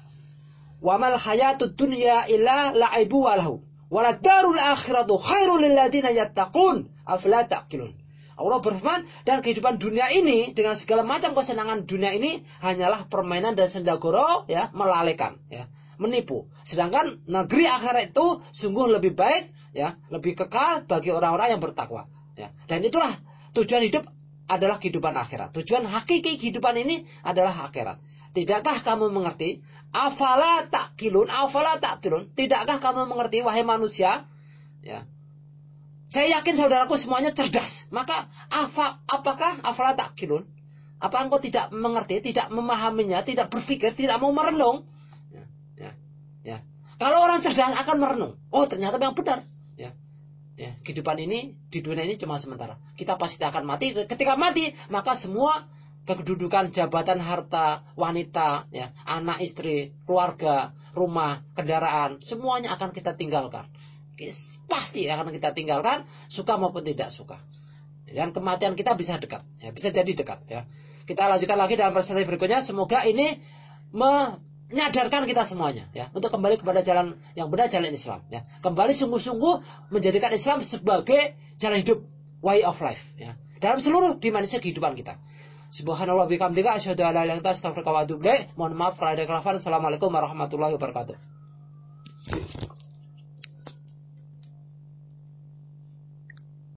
wamal hayatud dunya illa la'ibu walahu walad darul akhiratu khairul lil ladzina yattaqun afala taqilun. Allah berfirman, dan kehidupan dunia ini dengan segala macam kesenangan dunia ini hanyalah permainan dan sendagoro, ya, melalekan, ya, menipu. Sedangkan negeri akhirat itu sungguh lebih baik, ya, lebih kekal bagi orang-orang yang bertakwa, ya. Dan itulah tujuan hidup adalah kehidupan akhirat. Tujuan hakiki kehidupan ini adalah akhirat. Tidakkah kamu mengerti? Afala taqilun, afala taqilun. Tidakkah kamu mengerti wahai manusia? Ya. Saya yakin saudaraku semuanya cerdas. Maka apa, apakah afala taqilun? Apa engkau tidak mengerti, tidak memahaminya, tidak berpikir, tidak mau merenung? Ya, ya, ya. Kalau orang cerdas akan merenung. Oh, ternyata yang benar. Ya. Ya, kehidupan ini di dunia ini cuma sementara. Kita pasti akan mati. Ketika mati, maka semua kedudukan, jabatan, harta, wanita, ya, anak, istri, keluarga, rumah, kendaraan, semuanya akan kita tinggalkan. Pasti akan kita tinggalkan, suka maupun tidak suka. Dan kematian kita bisa dekat, ya, bisa jadi dekat, ya. Kita lanjutkan lagi dalam presentasi berikutnya. Semoga ini menyadarkan kita semuanya, ya, untuk kembali kepada jalan yang benar, jalan Islam, ya. Kembali sungguh-sungguh menjadikan Islam sebagai jalan hidup, way of life, ya, dalam seluruh dimensi kehidupan kita. Subhanallah bihamdika asyhadu an la ilaha illa anta astaghfiruka wa atubu ilaik. Mohon maaf kalau ada kesalahan. Assalamualaikum warahmatullahi wabarakatuh.